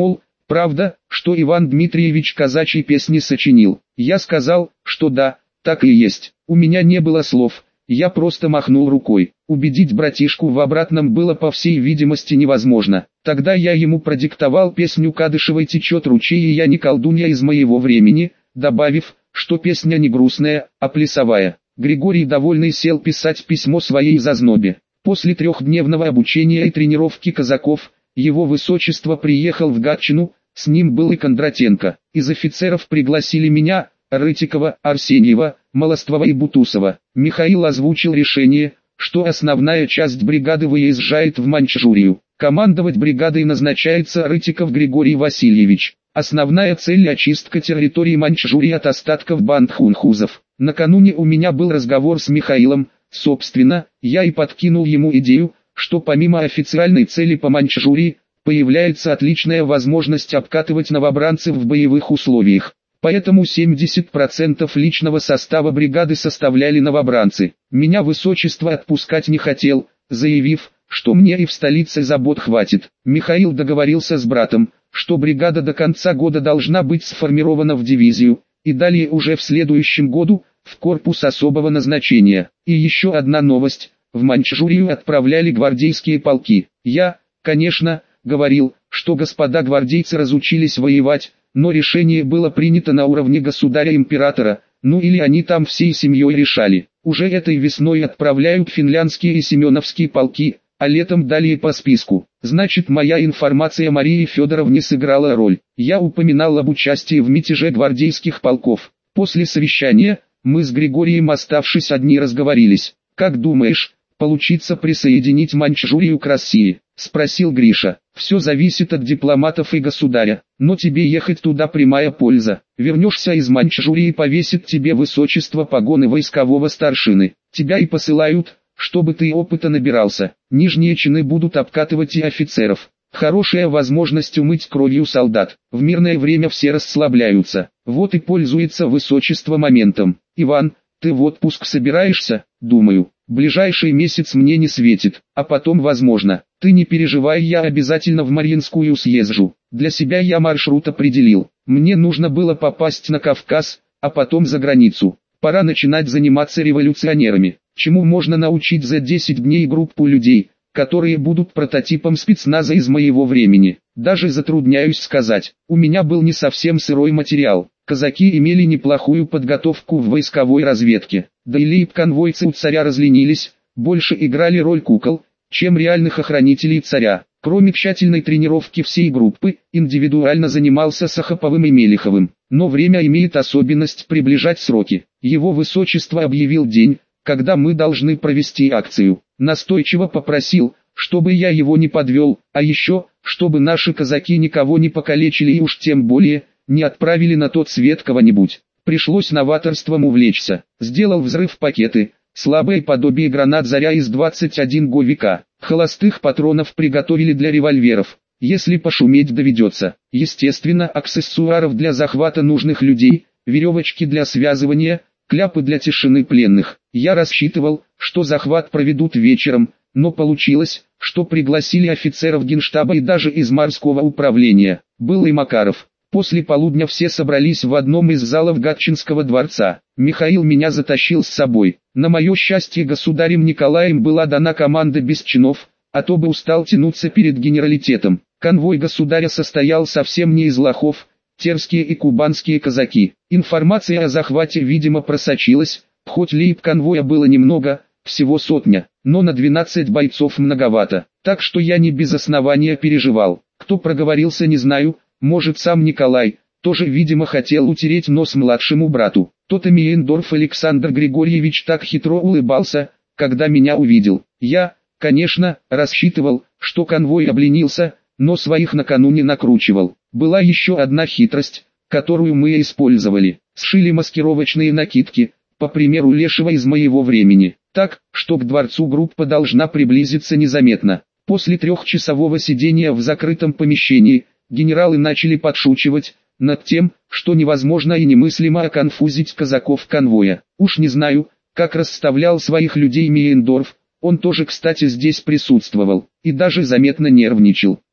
A: Правда, что Иван Дмитриевич казачьи песни сочинил? Я сказал, что да, так и есть. У меня не было слов, я просто махнул рукой. Убедить братишку в обратном было по всей видимости невозможно. Тогда я ему продиктовал песню Кадышевой «Течет ручей и я не колдунья из моего времени», добавив, что песня не грустная, а плясовая. Григорий довольный сел писать письмо своей зазнобе. После трехдневного обучения и тренировки казаков, его высочество приехал в Гатчину, с ним был и Кондратенко. Из офицеров пригласили меня, Рытикова, Арсеньева, Молоствова и Бутусова. Михаил озвучил решение, что основная часть бригады выезжает в Маньчжурию. Командовать бригадой назначается Рытиков Григорий Васильевич. Основная цель – очистка территории Маньчжурии от остатков банд хунхузов. Накануне у меня был разговор с Михаилом, собственно, я и подкинул ему идею, что помимо официальной цели по Маньчжурии, появляется отличная возможность обкатывать новобранцев в боевых условиях. Поэтому семьдесят процентов личного состава бригады составляли новобранцы. Меня высочество отпускать не хотел, заявив, что мне и в столице забот хватит. Михаил договорился с братом, что бригада до конца года должна быть сформирована в дивизию, и далее уже в следующем году, в корпус особого назначения. И еще одна новость, в Маньчжурию отправляли гвардейские полки. Я, конечно, говорил, что господа гвардейцы разучились воевать, но решение было принято на уровне государя-императора, ну или они там всей семьей решали. Уже этой весной отправляют финляндские и семеновские полки, а летом далее по списку. Значит, моя информация Марии Федоровне сыграла роль. Я упоминал об участии в мятеже гвардейских полков. После совещания, мы с Григорием, оставшись одни, разговорились. «Как думаешь, получится присоединить Маньчжурию к России?» — спросил Гриша. «Все зависит от дипломатов и государя, но тебе ехать туда прямая польза. Вернешься из Маньчжурии, повесит тебе высочество погоны войскового старшины. Тебя и посылают, чтобы ты опыта набирался. Нижние чины будут обкатывать и офицеров. Хорошая возможность умыть кровью солдат. В мирное время все расслабляются. Вот и пользуется высочество моментом. Иван, ты в отпуск собираешься?» «Думаю. Ближайший месяц мне не светит, а потом возможно. Ты не переживай, я обязательно в Мариинскую съезжу. Для себя я маршрут определил. Мне нужно было попасть на Кавказ, а потом за границу. Пора начинать заниматься революционерами. Чему можно научить за десять дней группу людей, которые будут прототипом спецназа из моего времени? Даже затрудняюсь сказать. У меня был не совсем сырой материал. Казаки имели неплохую подготовку в войсковой разведке. Да и лейб-конвойцы у царя разленились, больше играли роль кукол, чем реальных охранителей царя. Кроме тщательной тренировки всей группы, индивидуально занимался Сахаповым и Мелиховым. Но время имеет особенность приближать сроки. Его высочество объявил день, когда мы должны провести акцию. Настойчиво попросил, чтобы я его не подвел, а еще, чтобы наши казаки никого не покалечили и уж тем более, не отправили на тот свет кого-нибудь. Пришлось новаторством увлечься. Сделал взрыв-пакеты, слабое подобие гранат «Заря» из двадцать один говика. Холостых патронов приготовили для револьверов, если пошуметь доведется. Естественно, аксессуаров для захвата нужных людей, веревочки для связывания, кляпы для тишины пленных. Я рассчитывал, что захват проведут вечером, но получилось, что пригласили офицеров генштаба и даже из морского управления. Был и Макаров. После полудня все собрались в одном из залов Гатчинского дворца. Михаил меня затащил с собой. На мое счастье, государем Николаем была дана команда без чинов, а то бы устал тянуться перед генералитетом. Конвой государя состоял совсем не из лохов, терские и кубанские казаки. Информация о захвате, видимо, просочилась, хоть лейб-конвоя было немного, всего сотня, но на двенадцать бойцов многовато. Так что я не без основания переживал. Кто проговорился, не знаю. Может, сам Николай, тоже, видимо, хотел утереть нос младшему брату. Тот Мейендорф Александр Григорьевич так хитро улыбался, когда меня увидел. Я, конечно, рассчитывал, что конвой обленился, но своих накануне накручивал. Была еще одна хитрость, которую мы использовали. Сшили маскировочные накидки, по примеру Лешего из моего времени, так, что к дворцу группа должна приблизиться незаметно. После трехчасового сидения в закрытом помещении, генералы начали подшучивать над тем, что невозможно и немыслимо оконфузить казаков конвоя. Уж не знаю, как расставлял своих людей Мейендорф, он тоже, кстати, здесь присутствовал, и даже заметно нервничал.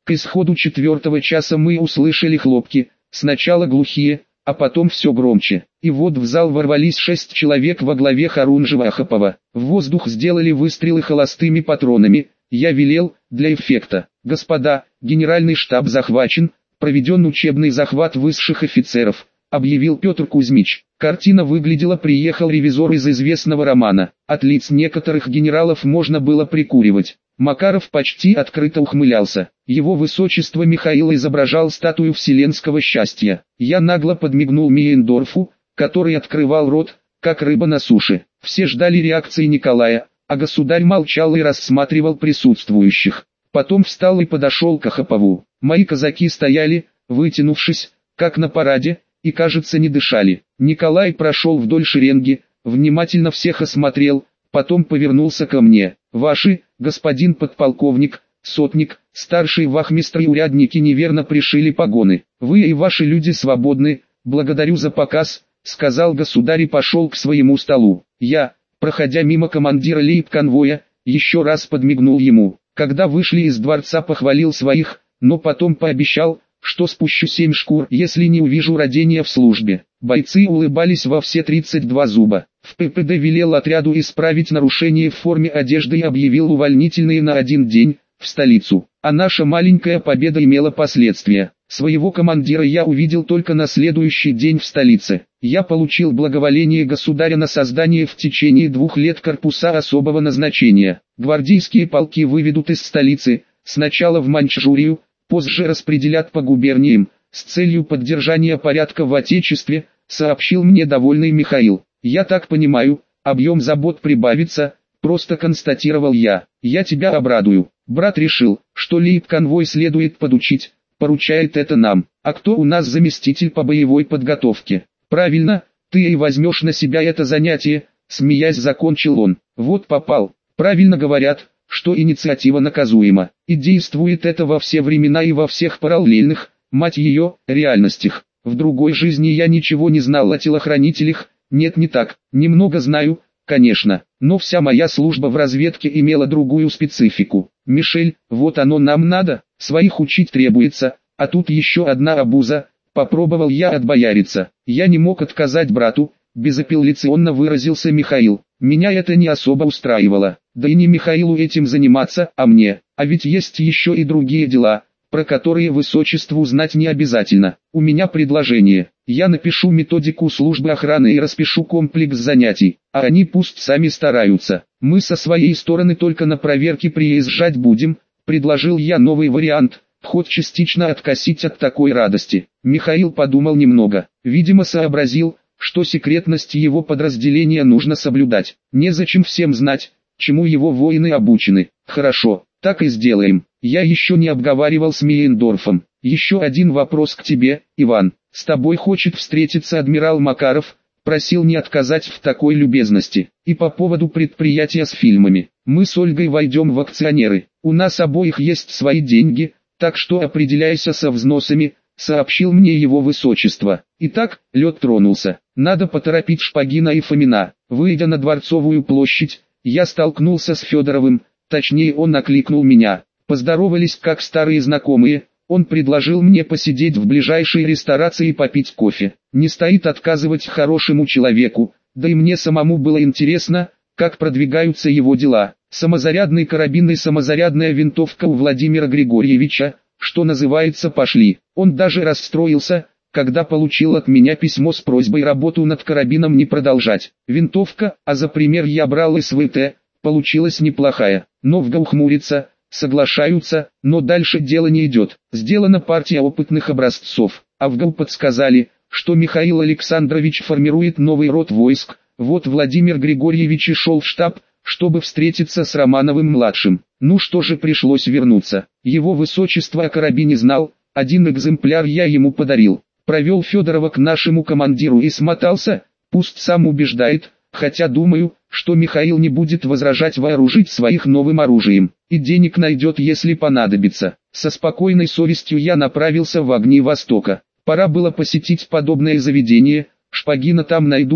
A: К исходу четвертого часа мы услышали хлопки, сначала глухие, а потом все громче. И вот в зал ворвались шесть человек во главе Харунжева-Ахапова. В воздух сделали выстрелы холостыми патронами. Я велел, для эффекта: «Господа, генеральный штаб захвачен, проведен учебный захват высших офицеров», объявил Петр Кузьмич. Картина выглядела: приехал ревизор из известного романа. От лиц некоторых генералов можно было прикуривать. Макаров почти открыто ухмылялся. Его высочество Михаил изображал статую вселенского счастья. Я нагло подмигнул Мейендорфу, который открывал рот, как рыба на суше. Все ждали реакции Николая, а государь молчал и рассматривал присутствующих. Потом встал и подошел к Ахапову. Мои казаки стояли, вытянувшись, как на параде, и, кажется, не дышали. Николай прошел вдоль шеренги, внимательно всех осмотрел, потом повернулся ко мне. «Ваши, господин подполковник, сотник, старший вахмистр и урядники неверно пришили погоны. Вы и ваши люди свободны, благодарю за показ», — сказал государь и пошел к своему столу. Я, проходя мимо командира лейб-конвоя, еще раз подмигнул ему. Когда вышли из дворца, похвалил своих, но потом пообещал, что спущу семь шкур, если не увижу родения в службе. Бойцы улыбались во все тридцать два зуба. В ППД велел отряду исправить нарушение в форме одежды и объявил увольнительные на один день, в столицу. А наша маленькая победа имела последствия. Своего командира я увидел только на следующий день в столице. Я получил благоволение государя на создание в течение двух лет корпуса особого назначения. Гвардейские полки выведут из столицы, сначала в Маньчжурию, позже распределят по губерниям, с целью поддержания порядка в Отечестве, сообщил мне довольный Михаил. Я так понимаю, объем забот прибавится, просто констатировал я. Я тебя обрадую. Брат решил, что лейб-конвой следует подучить, поручает это нам. А кто у нас заместитель по боевой подготовке? Правильно, ты и возьмешь на себя это занятие, смеясь закончил он. Вот попал. Правильно говорят, что инициатива наказуема, и действует это во все времена и во всех параллельных, мать ее, реальностях. В другой жизни я ничего не знал о телохранителях, нет, не так, немного знаю, конечно, но вся моя служба в разведке имела другую специфику. Мишель, вот оно нам надо, своих учить требуется, а тут еще одна обуза. Попробовал я отбояриться, я не мог отказать брату, безапелляционно выразился Михаил. Меня это не особо устраивало, да и не Михаилу этим заниматься, а мне, а ведь есть еще и другие дела, про которые высочеству знать не обязательно. У меня предложение, я напишу методику службы охраны и распишу комплекс занятий, а они пусть сами стараются. Мы со своей стороны только на проверки приезжать будем, предложил я новый вариант, хоть частично откосить от такой радости. Михаил подумал немного, видимо сообразил, что секретность его подразделения нужно соблюдать. Незачем всем знать, чему его воины обучены. Хорошо, так и сделаем. Я еще не обговаривал с Мейендорфом. Еще один вопрос к тебе, Иван. С тобой хочет встретиться адмирал Макаров, просил не отказать в такой любезности. И по поводу предприятия с фильмами. Мы с Ольгой войдем в акционеры. У нас обоих есть свои деньги, так что определяйся со взносами, сообщил мне его высочество. Итак, лед тронулся. Надо поторопить Шпагина и Фомина. Выйдя на Дворцовую площадь, я столкнулся с Федоровым, точнее он окликнул меня. Поздоровались как старые знакомые, он предложил мне посидеть в ближайшей ресторации и попить кофе. Не стоит отказывать хорошему человеку, да и мне самому было интересно, как продвигаются его дела. Самозарядный карабин и самозарядная винтовка у Владимира Григорьевича, что называется, пошли. Он даже расстроился, когда получил от меня письмо с просьбой работу над карабином не продолжать. Винтовка, а за пример я брал СВТ, получилась неплохая. Но ВГАУ хмурится, соглашаются, но дальше дело не идет. Сделана партия опытных образцов, а ВГАУ подсказали, что Михаил Александрович формирует новый род войск. Вот Владимир Григорьевич и шел в штаб, чтобы встретиться с Романовым-младшим. Ну что же, пришлось вернуться. Его высочество о карабине знал, один экземпляр я ему подарил. Провел Федорова к нашему командиру и смотался, пусть сам убеждает, хотя думаю, что Михаил не будет возражать вооружить своих новым оружием, и денег найдет, если понадобится. Со спокойной совестью я направился в огни Востока. Пора было посетить подобное заведение, Шпагина там найду,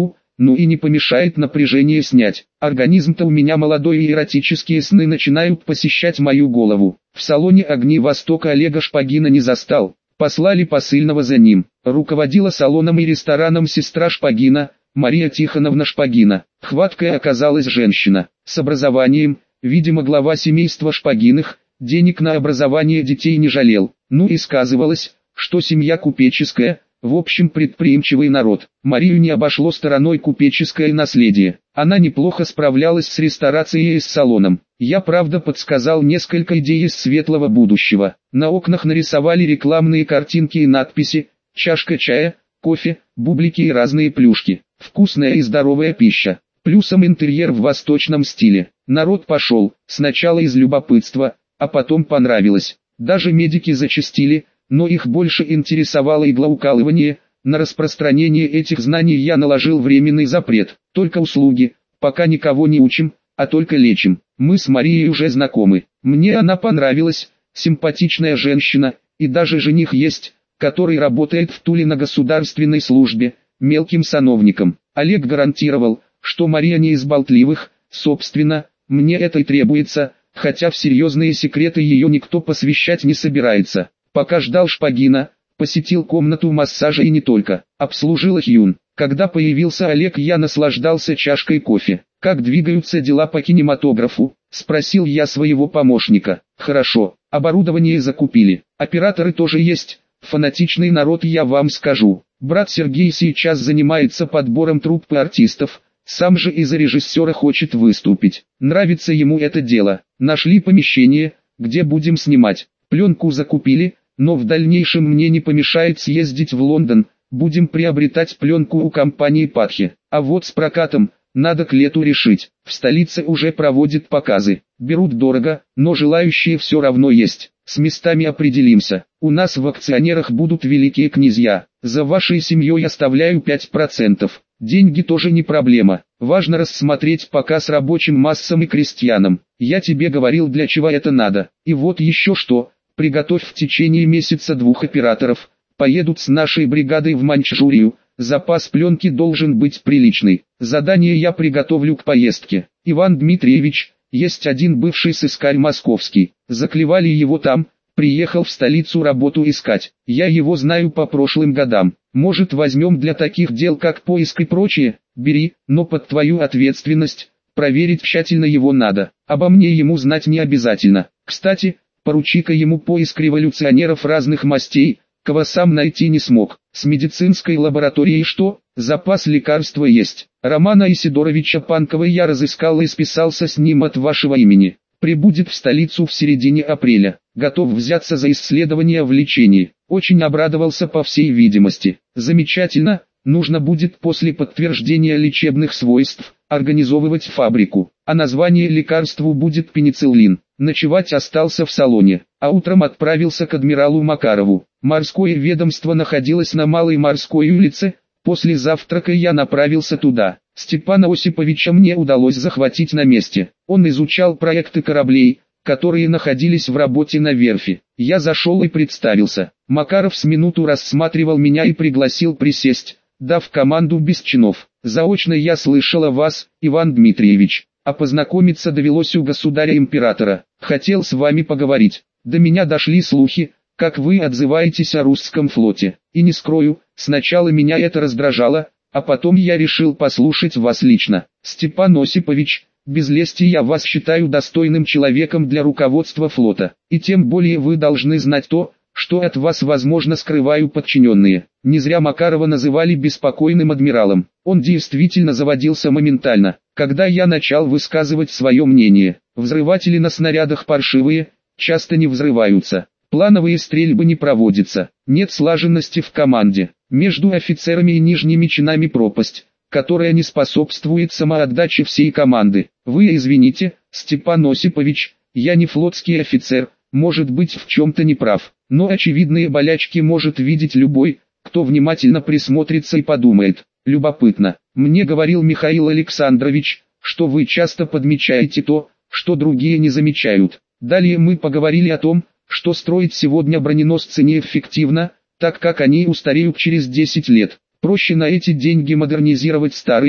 A: ну и не помешает напряжение снять. Организм-то у меня молодой, и эротические сны начинают посещать мою голову. В салоне «Огни Востока» Олега Шпагина не застал. Послали посыльного за ним. Руководила салоном и рестораном сестра Шпагина, Мария Тихоновна Шпагина. Хваткая оказалась женщина, с образованием, видимо глава семейства Шпагиных, денег на образование детей не жалел. Ну и сказывалось, что семья купеческая, в общем предприимчивый народ. Марию не обошло стороной купеческое наследие. Она неплохо справлялась с ресторацией и с салоном. Я правда подсказал несколько идей из светлого будущего. На окнах нарисовали рекламные картинки и надписи: чашка чая, кофе, бублики и разные плюшки. Вкусная и здоровая пища. Плюсом интерьер в восточном стиле. Народ пошел, сначала из любопытства, а потом понравилось. Даже медики зачастили, но их больше интересовало иглоукалывание. На распространение этих знаний я наложил временный запрет. Только услуги, пока никого не учим, а только лечим. Мы с Марией уже знакомы. Мне она понравилась, симпатичная женщина, и даже жених есть, который работает в Туле на государственной службе, мелким сановником. Олег гарантировал, что Мария не из болтливых, собственно, мне это и требуется, хотя в серьезные секреты ее никто посвящать не собирается. Пока ждал Шпагина, посетил комнату массажа и не только, обслужил Хюн. Когда появился Олег, я наслаждался чашкой кофе. «Как двигаются дела по кинематографу?» – спросил я своего помощника. «Хорошо, оборудование закупили, операторы тоже есть, фанатичный народ, я вам скажу. Брат Сергей сейчас занимается подбором труппы артистов, сам же из-за режиссера хочет выступить. Нравится ему это дело. Нашли помещение, где будем снимать, пленку закупили, но в дальнейшем мне не помешает съездить в Лондон, будем приобретать пленку у компании Патхи. А вот с прокатом надо к лету решить. В столице уже проводят показы, берут дорого, но желающие все равно есть. С местами определимся. У нас в акционерах будут великие князья. За вашей семьей оставляю пять процентов. Деньги тоже не проблема. Важно рассмотреть показ рабочим массам и крестьянам. Я тебе говорил, для чего это надо. И вот еще что. Приготовь в течение месяца двух операторов. Поедут с нашей бригадой в Маньчжурию. Запас пленки должен быть приличный. Задание я приготовлю к поездке. Иван Дмитриевич, есть один бывший сыскарь московский. Заклевали его там, приехал в столицу работу искать. Я его знаю по прошлым годам. Может, возьмем для таких дел, как поиск и прочее? Бери, но под твою ответственность. Проверить тщательно его надо. Обо мне ему знать не обязательно. Кстати, поручи-ка ему поиск революционеров разных мастей, кого сам найти не смог. С медицинской лабораторией что? Запас лекарства есть. Романа Исидоровича Панкова я разыскал и списался с ним от вашего имени. Прибудет в столицу в середине апреля. Готов взяться за исследование в лечении. Очень обрадовался по всей видимости. Замечательно. Нужно будет после подтверждения лечебных свойств организовывать фабрику. А название лекарству будет пенициллин. Ночевать остался в салоне, а утром отправился к адмиралу Макарову. Морское ведомство находилось на Малой морской улице. После завтрака я направился туда. Степана Осиповича мне удалось захватить на месте. Он изучал проекты кораблей, которые находились в работе на верфи. Я зашел и представился. Макаров с минуту рассматривал меня и пригласил присесть, дав команду без чинов. Заочно я слышал о вас, Иван Дмитриевич. А познакомиться довелось у государя-императора. Хотел с вами поговорить. До меня дошли слухи, как вы отзываетесь о русском флоте. И не скрою, сначала меня это раздражало, а потом я решил послушать вас лично. Степан Осипович, без лести я вас считаю достойным человеком для руководства флота. И тем более вы должны знать то, что от вас возможно скрываю подчиненные. Не зря Макарова называли беспокойным адмиралом. Он действительно заводился моментально, когда я начал высказывать свое мнение. Взрыватели на снарядах паршивые, часто не взрываются. Плановые стрельбы не проводятся. Нет слаженности в команде. Между офицерами и нижними чинами пропасть, которая не способствует самоотдаче всей команды. Вы извините, Степан Осипович, я не флотский офицер, может быть в чем-то не прав. Но очевидные болячки может видеть любой, кто внимательно присмотрится и подумает. Любопытно. Мне говорил Михаил Александрович, что вы часто подмечаете то, что другие не замечают. Далее мы поговорили о том, что строить сегодня броненосцы неэффективно, так как они устареют через десять лет. Проще на эти деньги модернизировать старые,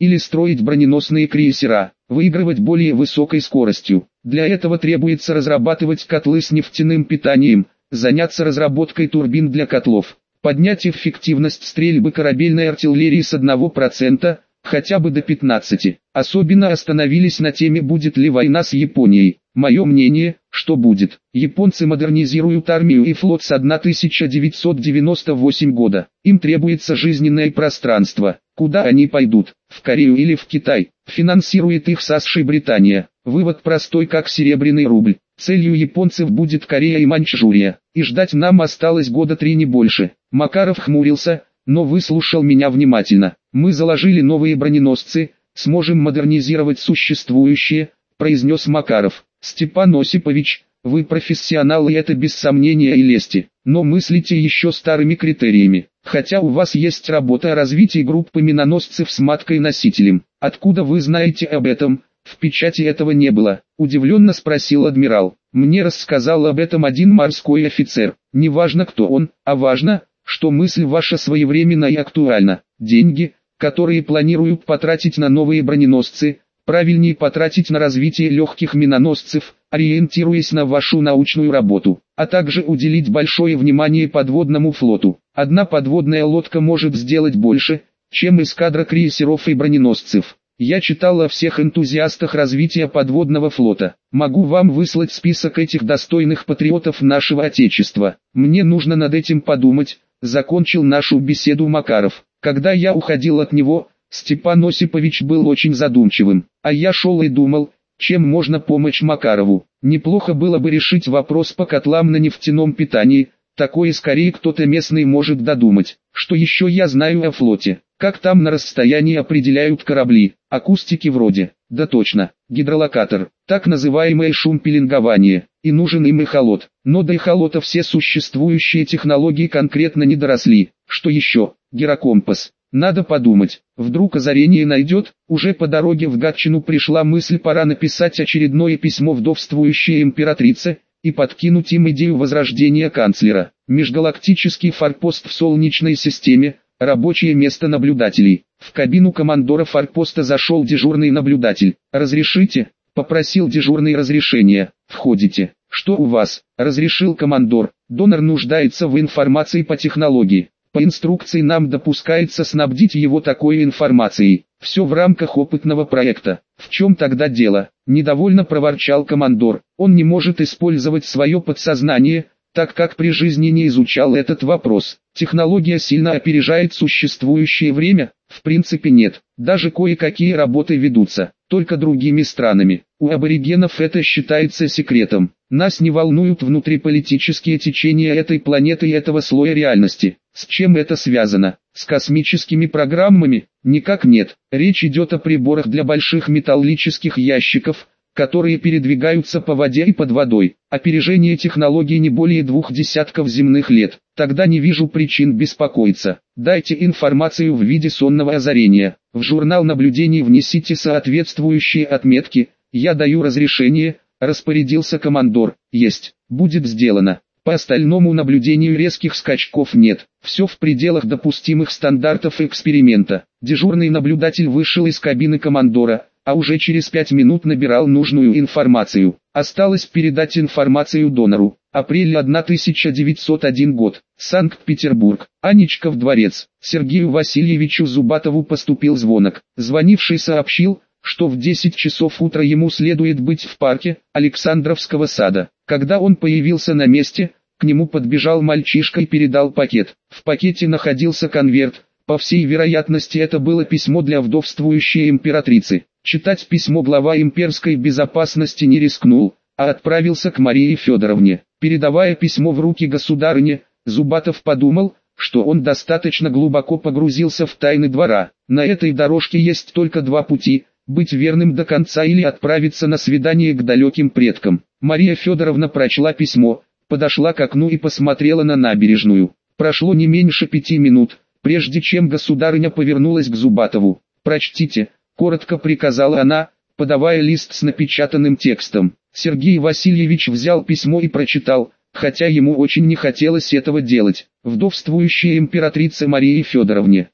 A: или строить броненосные крейсера, выигрывать более высокой скоростью. Для этого требуется разрабатывать котлы с нефтяным питанием, заняться разработкой турбин для котлов, поднять эффективность стрельбы корабельной артиллерии с одного процента, хотя бы до пятнадцати процентов. Особенно остановились на теме, будет ли война с Японией. Мое мнение, что будет. Японцы модернизируют армию и флот с тысяча девятьсот девяносто восьмого года. Им требуется жизненное пространство. Куда они пойдут? В Корею или в Китай? Финансирует их США и Британия. Вывод простой, как серебряный рубль. Целью японцев будет Корея и Маньчжурия. И ждать нам осталось года три, не больше. Макаров хмурился, но выслушал меня внимательно. Мы заложили новые броненосцы, сможем модернизировать существующие, произнес Макаров. Степан Осипович, вы профессионал, и это без сомнения и лести, но мыслите еще старыми критериями. Хотя у вас есть работа о развитии группы миноносцев с маткой-носителем. Откуда вы знаете об этом? В печати этого не было. Удивленно спросил адмирал. Мне рассказал об этом один морской офицер. Не важно, кто он, а важно, что мысль ваша своевременна и актуальна. Деньги, которые планируют потратить на новые броненосцы, правильнее потратить на развитие легких миноносцев, ориентируясь на вашу научную работу, а также уделить большое внимание подводному флоту. Одна подводная лодка может сделать больше, чем эскадра крейсеров и броненосцев. Я читал о всех энтузиастах развития подводного флота. Могу вам выслать список этих достойных патриотов нашего Отечества. Мне нужно над этим подумать, закончил нашу беседу Макаров. Когда я уходил от него, Степан Осипович был очень задумчивым, а я шел и думал, чем можно помочь Макарову. Неплохо было бы решить вопрос по котлам на нефтяном питании, такое скорее кто-то местный может додумать. Что еще я знаю о флоте? Как там на расстоянии определяют корабли? Акустики вроде. Да точно, гидролокатор, так называемое шумпеленгование, и нужен им эхолот. Но до эхолота все существующие технологии конкретно не доросли. Что еще? Гирокомпас. Надо подумать, вдруг озарение найдет. Уже по дороге в Гатчину пришла мысль, пора написать очередное письмо вдовствующей императрице и подкинуть им идею возрождения канцлера. Межгалактический форпост в Солнечной системе, рабочее место наблюдателей. В кабину командора форпоста зашел дежурный наблюдатель. «Разрешите?» – попросил дежурный разрешения. «Входите». «Что у вас?» – разрешил командор. «Донор нуждается в информации по технологии. По инструкции нам допускается снабдить его такой информацией. Все в рамках опытного проекта. В чем тогда дело?» – недовольно проворчал командор. «Он не может использовать свое подсознание, так как при жизни не изучал этот вопрос. Технология сильно опережает существующее время?» «В принципе нет. Даже кое-какие работы ведутся, только другими странами. У аборигенов это считается секретом. Нас не волнуют внутриполитические течения этой планеты и этого слоя реальности». «С чем это связано? С космическими программами?» «Никак нет. Речь идет о приборах для больших металлических ящиков, которые передвигаются по воде и под водой. Опережение технологий не более двух десятков земных лет. Тогда не вижу причин беспокоиться. Дайте информацию в виде сонного озарения. В журнал наблюдений внесите соответствующие отметки. Я даю разрешение», — распорядился командор. «Есть. Будет сделано». По остальному наблюдению резких скачков нет. Все в пределах допустимых стандартов эксперимента. Дежурный наблюдатель вышел из кабины командора, а уже через пять минут набирал нужную информацию. Осталось передать информацию донору. Апрель тысяча девятьсот первый год. Санкт-Петербург. Аничков дворец. Сергею Васильевичу Зубатову поступил звонок. Звонивший сообщил, что в десять часов утра ему следует быть в парке Александровского сада. Когда он появился на месте, к нему подбежал мальчишка и передал пакет. В пакете находился конверт. По всей вероятности, это было письмо для вдовствующей императрицы. Читать письмо глава имперской безопасности не рискнул, а отправился к Марии Федоровне. Передавая письмо в руки государыне, Зубатов подумал, что он достаточно глубоко погрузился в тайны двора. На этой дорожке есть только два пути: быть верным до конца или отправиться на свидание к далеким предкам. Мария Федоровна прочла письмо, подошла к окну и посмотрела на набережную. Прошло не меньше пяти минут, прежде чем государыня повернулась к Зубатову. «Прочтите», — коротко приказала она, подавая лист с напечатанным текстом. Сергей Васильевич взял письмо и прочитал, хотя ему очень не хотелось этого делать. Вдовствующая императрица Марии Федоровне.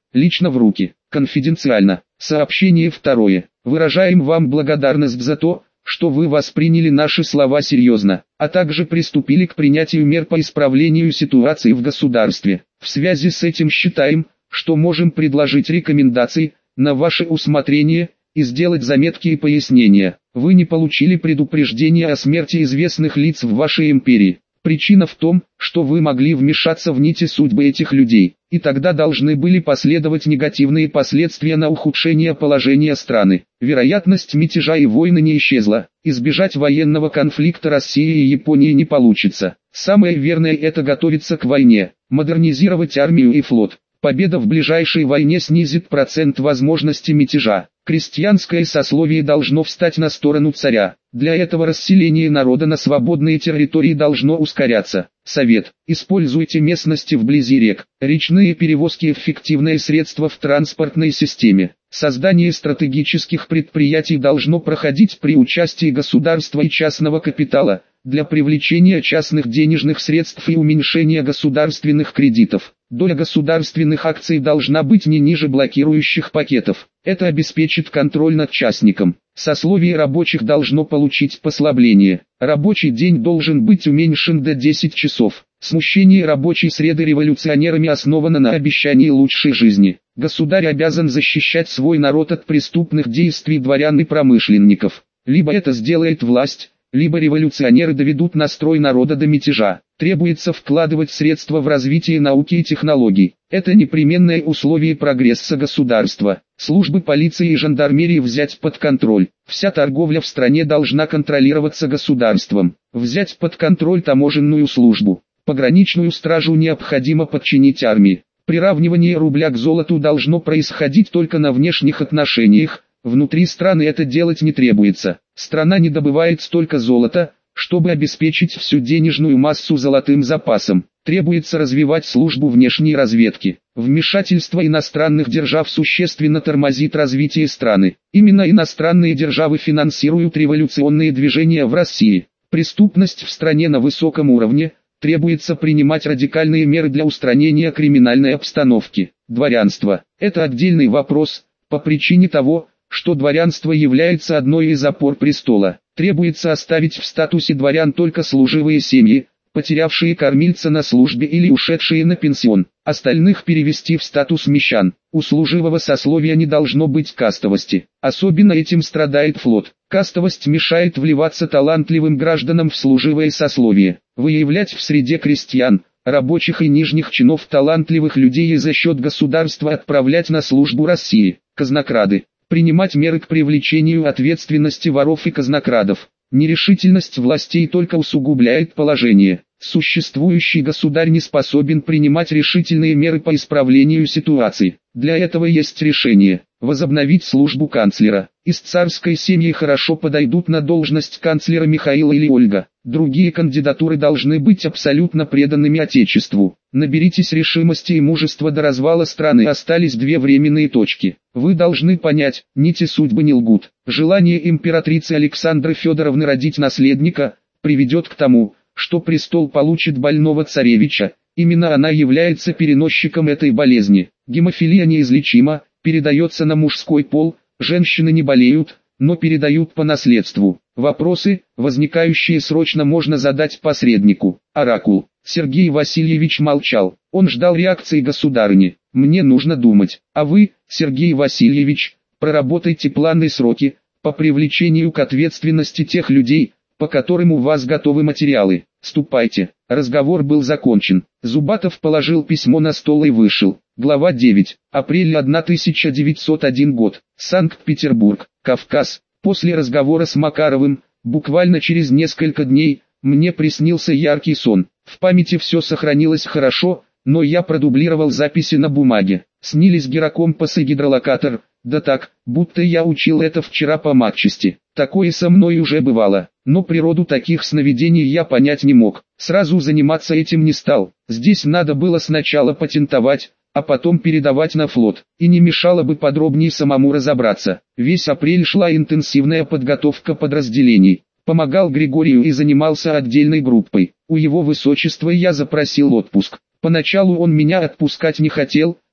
A: лично в руки, конфиденциально. Сообщение второе. Выражаем вам благодарность за то, что вы восприняли наши слова серьезно, а также приступили к принятию мер по исправлению ситуации в государстве. В связи с этим считаем, что можем предложить рекомендации на ваше усмотрение и сделать заметки и пояснения. Вы не получили предупреждения о смерти известных лиц в вашей империи. Причина в том, что вы могли вмешаться в нити судьбы этих людей, и тогда должны были последовать негативные последствия на ухудшение положения страны. Вероятность мятежа и войны не исчезла. Избежать военного конфликта России и Японии не получится. Самое верное — это готовиться к войне, модернизировать армию и флот. Победа в ближайшей войне снизит процент возможности мятежа. Крестьянское сословие должно встать на сторону царя. Для этого расселение народа на свободные территории должно ускоряться. Совет. Используйте местности вблизи рек. Речные перевозки — эффективное средство в транспортной системе. Создание стратегических предприятий должно проходить при участии государства и частного капитала, для привлечения частных денежных средств и уменьшения государственных кредитов. Доля государственных акций должна быть не ниже блокирующих пакетов. Это обеспечит контроль над частником. Сословие рабочих должно получить послабление. Рабочий день должен быть уменьшен до десяти часов. Смущение рабочей среды революционерами основано на обещании лучшей жизни. Государь обязан защищать свой народ от преступных действий дворян и промышленников. Либо это сделает власть, либо революционеры доведут настрой народа до мятежа. Требуется вкладывать средства в развитие науки и технологий. Это непременное условие прогресса государства. Службы полиции и жандармерии взять под контроль. Вся торговля в стране должна контролироваться государством. Взять под контроль таможенную службу. Пограничную стражу необходимо подчинить армии. Приравнивание рубля к золоту должно происходить только на внешних отношениях. Внутри страны это делать не требуется. Страна не добывает столько золота, чтобы обеспечить всю денежную массу золотым запасом. Требуется развивать службу внешней разведки. Вмешательство иностранных держав существенно тормозит развитие страны. Именно иностранные державы финансируют революционные движения в России. Преступность в стране на высоком уровне. Требуется принимать радикальные меры для устранения криминальной обстановки. Дворянство – это отдельный вопрос, по причине того, что дворянство является одной из опор престола. Требуется оставить в статусе дворян только служивые семьи, потерявшие кормильца на службе или ушедшие на пенсион. Остальных перевести в статус мещан. У служивого сословия не должно быть кастовости. Особенно этим страдает флот. Кастовость мешает вливаться талантливым гражданам в служивое сословие. Выявлять в среде крестьян, рабочих и нижних чинов талантливых людей и за счет государства отправлять на службу России. Казнокрады. Принимать меры к привлечению ответственности воров и казнокрадов. Нерешительность властей только усугубляет положение. Существующий государь не способен принимать решительные меры по исправлению ситуации. Для этого есть решение – возобновить службу канцлера. Из царской семьи хорошо подойдут на должность канцлера Михаил или Ольга. Другие кандидатуры должны быть абсолютно преданными Отечеству. Наберитесь решимости и мужества, до развала страны остались две временные точки. Вы должны понять, нити судьбы не лгут. Желание императрицы Александры Федоровны родить наследника приведет к тому, что престол получит больного царевича. Именно она является переносчиком этой болезни. Гемофилия неизлечима, передается на мужской пол, женщины не болеют, но передают по наследству. Вопросы, возникающие срочно, можно задать посреднику. Оракул. Сергей Васильевич молчал. Он ждал реакции государыни. «Мне нужно думать. А вы, Сергей Васильевич, проработайте планы и сроки по привлечению к ответственности тех людей, по которым у вас готовы материалы. Ступайте». Разговор был закончен. Зубатов положил письмо на стол и вышел. Глава девять. Апрель тысяча девятьсот первый год. Санкт-Петербург, Кавказ. После разговора с Макаровым, буквально через несколько дней, мне приснился яркий сон. В памяти все сохранилось хорошо, но я продублировал записи на бумаге. Снились гирокомпас и гидролокатор, да так, будто я учил это вчера по матчасти. Такое со мной уже бывало, но природу таких сновидений я понять не мог. Сразу заниматься этим не стал. Здесь надо было сначала патентовать, а потом передавать на флот. И не мешало бы подробнее самому разобраться. Весь апрель шла интенсивная подготовка подразделений. Помогал Григорию и занимался отдельной группой. У его высочества я запросил отпуск. Поначалу он меня отпускать не хотел,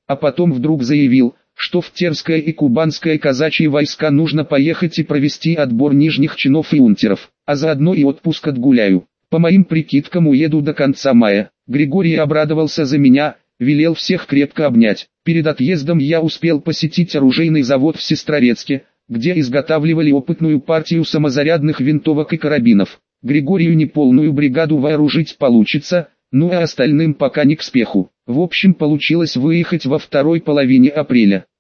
A: а потом вдруг заявил, что в Терское и Кубанское казачьи войска нужно поехать и провести отбор нижних чинов и унтеров, а заодно и отпуск отгуляю. По моим прикидкам уеду до конца мая. Григорий обрадовался за меня, велел всех крепко обнять. Перед отъездом я успел посетить оружейный завод в Сестрорецке, где изготавливали опытную партию самозарядных винтовок и карабинов. Григорию неполную бригаду вооружить получится, ну а остальным пока не к спеху. В общем, получилось выехать во второй половине апреля.